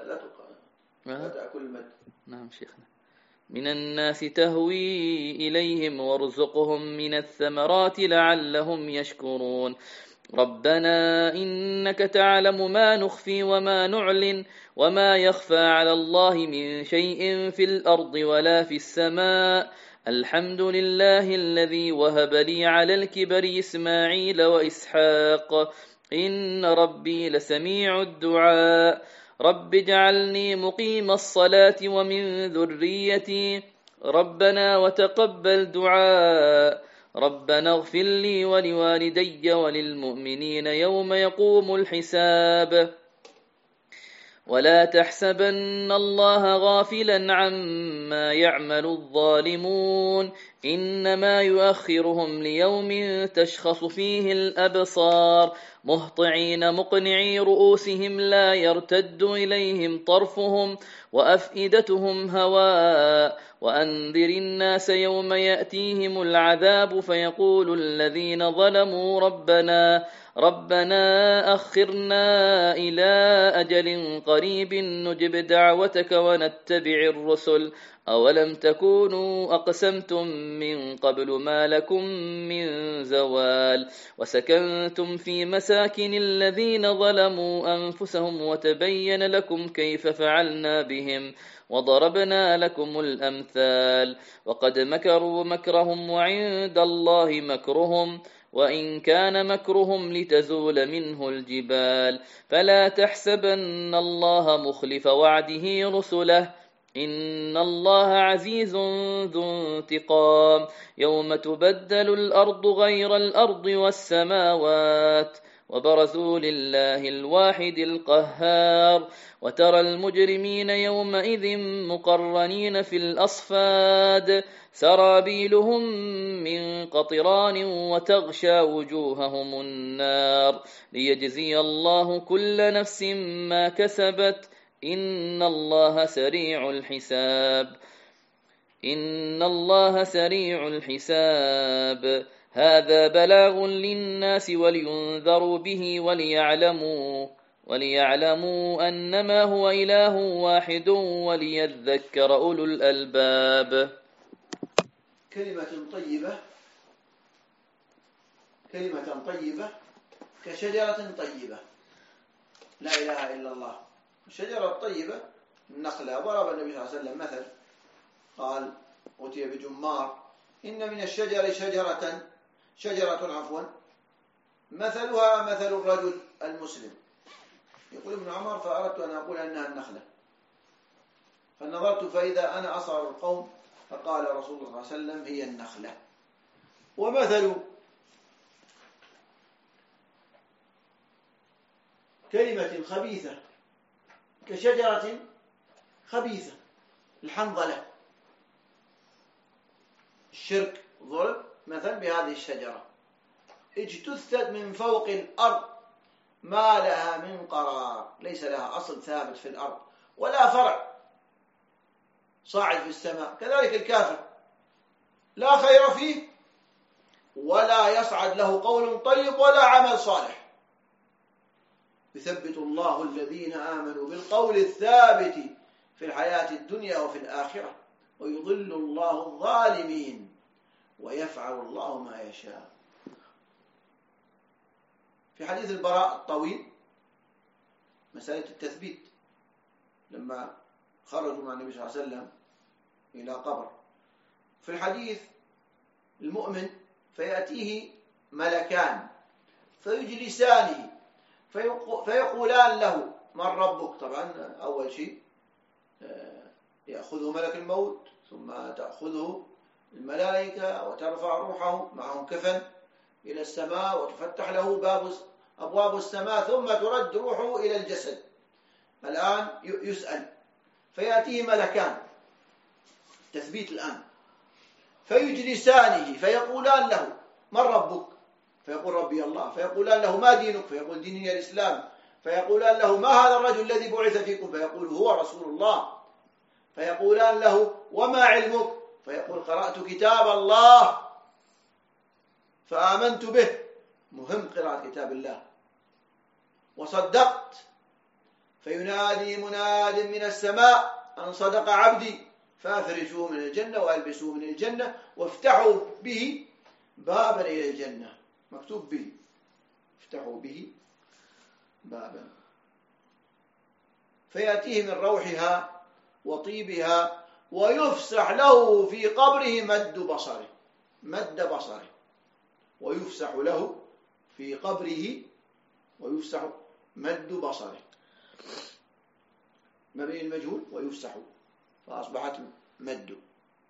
الناس تهوي إليهم وارزقهم من الثمرات لعلهم يشكرون ربنا إنك تعلم ما نخفي وما نعلن وما يخفى على الله من شيء في الأرض ولا في السماء الحمد لله الذي وهب لي على الكبر إسماعيل وإسحاق إن ربي لسميع الدعاء رب اجعلني مقيم الصلاة ومن ذريتي ربنا وتقبل دعاء ربنا اغفر لي ولوالدي وللمؤمنين يوم يقوم الحساب ولا تحسبن الله غافلا عما يعمل الظالمون إنما يؤخرهم ليوم تشخص فيه الأبصار مهطعين مقنعي رؤوسهم لا يرتد إليهم طرفهم وأفئدتهم هواء وأنذر الناس يوم يأتيهم العذاب فيقول الذين ظلموا ربنا أخرنا إلى أجل قريب نجب دعوتك ونتبع الرسل أولم تكونوا أقسمتم من قبل ما لكم من زوال وسكنتم في مساكن الذين ظلموا أنفسهم وتبين لكم كيف فعلنا بهم وضربنا لكم الأمثال وقد مكروا مكرهم وعند الله مكرهم وإن كان مكرهم لتزول منه الجبال فلا تحسبن الله مخلف وعده رسله إن الله عزيز ذو انتقام يوم تبدل الأرض غير الأرض والسماوات وبرزوا لله الواحد القهار وترى المجرمين يومئذ مقرنين في الأصفاد سرابيلهم من قطران وتغشى وجوههم النار ليجزي الله كل نفس ما كسبت إن الله سريع الحساب هذا بلاغ للناس ولينذروا به وليعلموا أنما هو إله واحد وليذكر أولو الألباب كلمة طيبة كشجرة طيبة لا إله إلا الله الشجرة الطيبة النخلة ضرب النبي صلى الله عليه وسلم مثل قال أتي بجمار إن من الشجر شجرة مثلها مثل الرجل المسلم يقول ابن عمر فأردت أن أقول أنها النخلة فنظرت فإذا أنا أصغر القوم فقال رسول الله صلى الله عليه وسلم هي النخلة ومثل كلمة خبيثة كشجرة خبيثة، الحنظلة، الشرك، ظلم، مثلا بهذه الشجرة اجتثت من فوق الأرض ما لها من قرار، ليس لها أصل ثابت في الأرض ولا فرع صاعد في السماء. كذلك الكافر لا خير فيه ولا يصعد له قول طيب ولا عمل صالح. يثبت الله الذين آمنوا بالقول الثابت في الحياة الدنيا وفي الآخرة ويضل الله الظالمين ويفعل الله ما يشاء. في حديث البراء الطويل مسألة التثبيت، لما خرجوا مع النبي صلى الله عليه وسلم إلى قبر، في الحديث المؤمن فيأتيه ملكان فيجلسانه فيقولان له من ربك. طبعا أول شيء يأخذه ملك الموت، ثم تأخذه الملائكة وترفع روحه معهم كفن إلى السماء وتفتح له أبواب السماء، ثم ترد روحه إلى الجسد. الآن يسأل، فيأتيه ملكان، تثبيت الآن، فيجلسانه فيقولان له من ربك؟ فيقول ربي الله. فيقولان له ما دينك؟ فيقول ديني الإسلام. فيقولان له ما هذا الرجل الذي بعث فيكم؟ فيقول هو رسول الله. فيقولان له وما علمك؟ فيقول قرأت كتاب الله فآمنت به. مهم قراءة كتاب الله. وصدقت. فينادي مناد من السماء أن صدق عبدي فأفرشوه من الجنة وألبسوه من الجنة وافتحوا به بابا إلى الجنة. مكتوب به، افتحوا به بابا. فيأتيه من روحها وطيبها ويفسح له في قبره مد بصره ويفسح له في قبره ويفسح مد بصره، مبني المجهول ويفسح فأصبحت مد.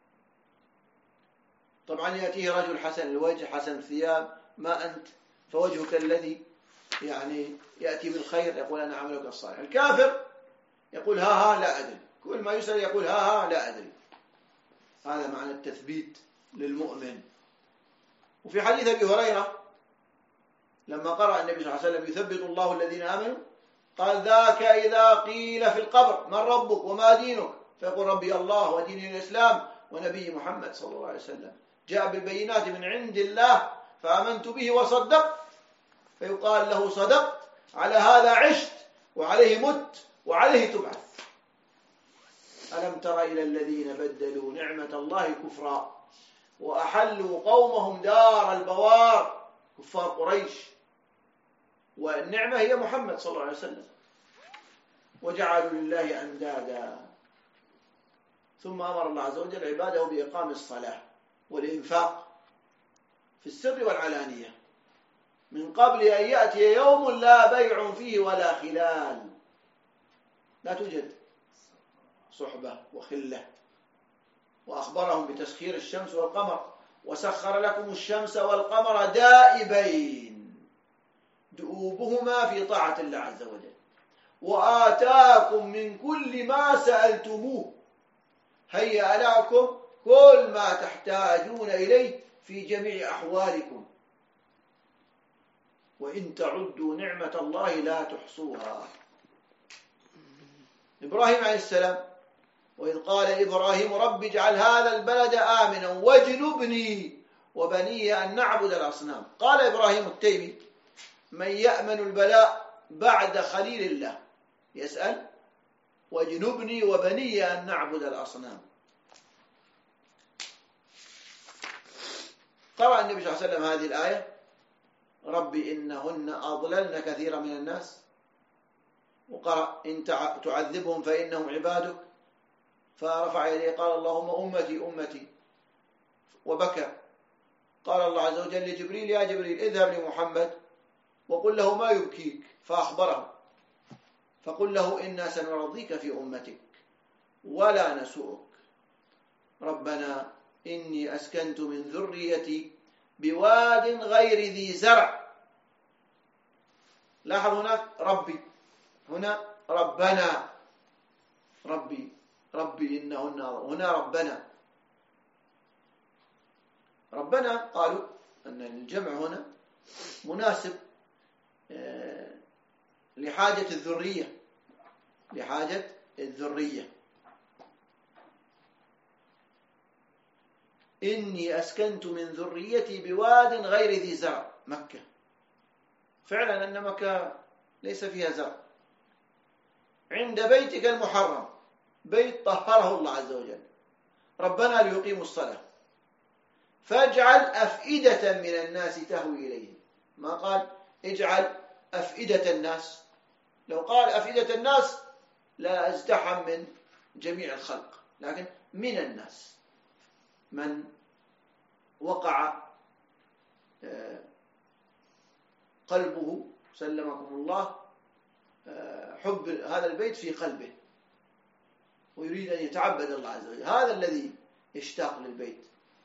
طبعا يأتيه رجل حسن الوجه حسن الثياب، ما أنت؟ فوجهك الذي يعني يأتي بالخير يقول أنا عملك الصالح. الكافر يقول ها لا أدري، كل ما يسأل يقول ها لا أدري. هذا معنى التثبيت للمؤمن. وفي حديث أبي هريرة لما قرأ النبي صلى الله عليه وسلم يثبت الله الذين آمنوا، قال ذاك إذا قيل في القبر من ربك وما دينك؟ فيقول ربي الله وديني الإسلام ونبي محمد صلى الله عليه وسلم جاء بالبينات من عند الله فآمنت به وصدقت. فيقال له صدقت، على هذا عشت وعليه مت وعليه تبعث. ألم تر إلى الذين بدلوا نعمة الله كفرا وأحلوا قومهم دار البوار، كفار قريش، والنعمة هي محمد صلى الله عليه وسلم، وجعلوا لله أندادا. ثم أمر الله عز وجل عباده بإقام الصلاة والإنفاق في السر والعلانية من قبل أن يأتي يوم لا بيع فيه ولا خلال، لا توجد صحبة وخلة. وأخبرهم بتسخير الشمس والقمر وسخر لكم الشمس والقمر دائبين دؤوبهما في طاعة الله عز وجل وآتاكم من كل ما سألتموه، هيأ لكم كل ما تحتاجون إليه في جميع أحوالكم، وإن تعدوا نعمة الله لا تحصوها. إبراهيم عليه السلام وإذ قال إبراهيم رب اجعل هذا البلد آمنا واجنبني وبني أن نعبد الأصنام. قال إبراهيم التيمي من يأمن البلاء بعد خليل الله؟ يسأل واجنبني وبني أن نعبد الأصنام. قرأ النبي صلى الله عليه وسلم هذه الآية رب إنهن أضللن كثيرا من الناس، وقرأ إن تعذبهم فإنهم عبادك، فرفع يديه قال اللهم أمتي أمتي وبكى. قال الله عز وجل لجبريل يا جبريل اذهب لمحمد وقل له ما يبكيك، فأخبره فقل له إنا سنرضيك في أمتك ولا نسوءك. ربنا إني أسكنت من ذريتي بواد غير ذي زرع. لاحظ هناك ربي هنا ربنا، ربي إنه النار، هنا ربنا قالوا أن الجمع هنا مناسب لحاجة الذرية. إني أسكنت من ذريتي بواد غير ذي زرع، مكة. فعلا أن مكة ليس فيها زرع، عند بيتك المحرم، بيت طهره الله عز وجل. ربنا ليقيموا الصلاة فاجعل أفئدة من الناس تهوي إليهم. ما قال اجعل أفئدة الناس، لو قال أفئدة الناس لا ازدحم من جميع الخلق، لكن من الناس، من وقع قلبه سلمكم الله حب هذا البيت في قلبه ويريد أن يتعبد الله عز وجل، هذا الذي يشتاق للبيت.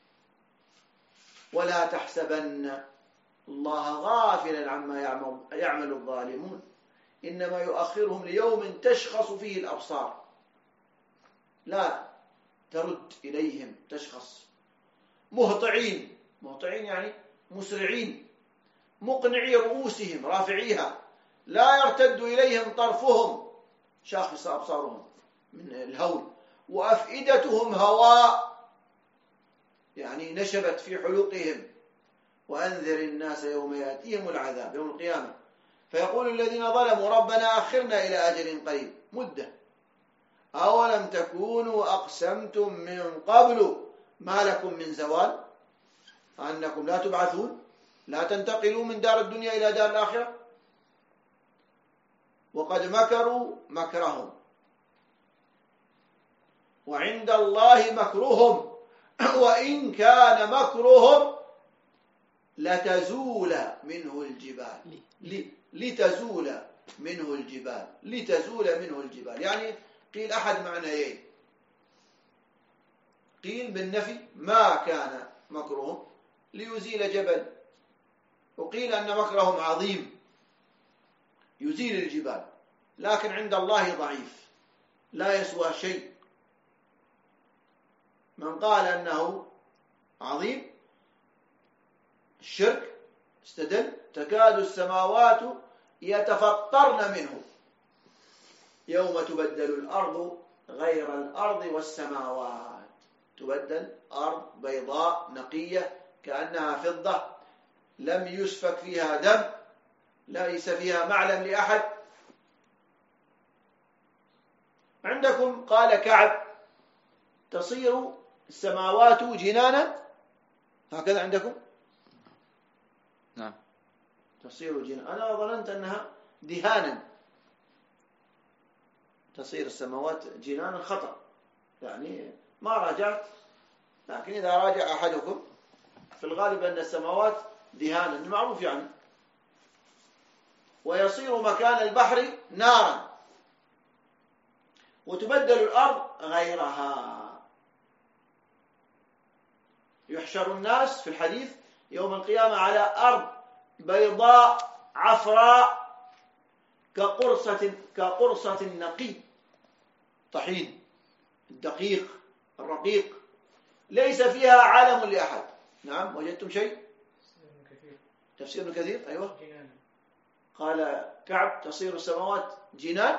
ولا تحسبن الله غافلا عما يعمل الظالمون إنما يؤخرهم ليوم تشخص فيه الأبصار. لا ترد إليهم، تشخص. مهطعين يعني مسرعين، مقنعي رؤوسهم رافعيها، لا يرتد إليهم طرفهم، شاخص أبصارهم من الهول. وأفئدتهم هواء يعني نشبت في حلقهم. وأنذر الناس يوم يأتيهم العذاب يوم القيامة فيقول الذين ظلموا ربنا أخرنا إلى أجل قريب، مدة. أولم تكونوا أقسمتم من قبل ما لكم من زوال أنكم لا تبعثون، لا تنتقلوا من دار الدنيا إلى دار الآخرة. وقد مكروا مكرهم وعند الله مكرهم وإن كان مكرهم لتزول منه الجبال. لتزول منه الجبال يعني قيل أحد معنيين، قيل بالنفي ما كان مكرهم ليزيل جبل، وقيل أن مكرهم عظيم يزيل الجبال، لكن عند الله ضعيف لا يسوى شيء. من قال أنه عظيم الشرك استدل تكاد السماوات يتفطرن منه يوم تبدل الأرض غير الأرض والسماوات. تبدل أرض بيضاء نقية كأنها فضة لم يسفك فيها دم، ليس فيها معلم لأحد. عندكم قال كعب تصير السماوات جنانا، هكذا عندكم؟ نعم تصير جنانا. أنا ظننت أنها دهانا، تصير السماوات جنانا، خطأ يعني ما راجعت، لكن إذا راجع أحدكم في الغالب أن السماوات دهانا المعروف يعني. ويصير مكان البحر نارا وتبدل الأرض غيرها. يحشر الناس في الحديث يوم القيامة على أرض بيضاء عفراء كقرصة النقي، طحين الدقيق الرقيق ليس فيها علم لأحد. نعم وجدتم شيء؟ تفسير ابن كثير أيوة. قال كعب تصير السماوات جنان،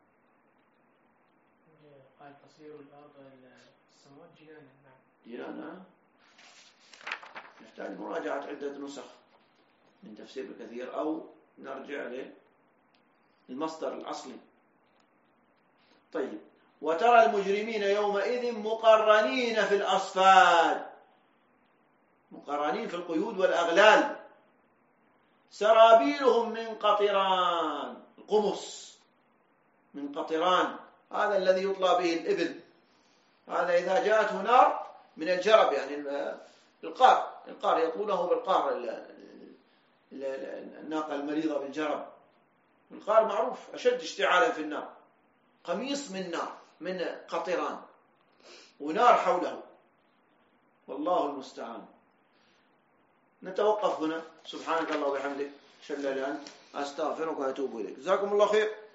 قال تصير الأرض السماوات جنانا. جنانا يحتاج مراجعة عدة نسخ من تفسير ابن كثير أو نرجع للمصدر الأصلي. طيب وترى المجرمين يومئذ مقرنين في الأصفاد، مقرنين في القيود والأغلال، سرابيلهم من قطران، القمص من قطران، هذا الذي يطلى به الإبل، هذا إذا جاءته نار من الجرب يعني القار يطلونه بالقار، الناقة المريضة بالجرب، القار معروف أشد اشتعالا في النار، قميص من نار من قطران ونار حوله، والله المستعان. نتوقف هنا. سبحانك اللهم وبحمدك أشهد أن لا إله إلا أنت أستغفرك وأتوب إليك. جزاكم الله خير.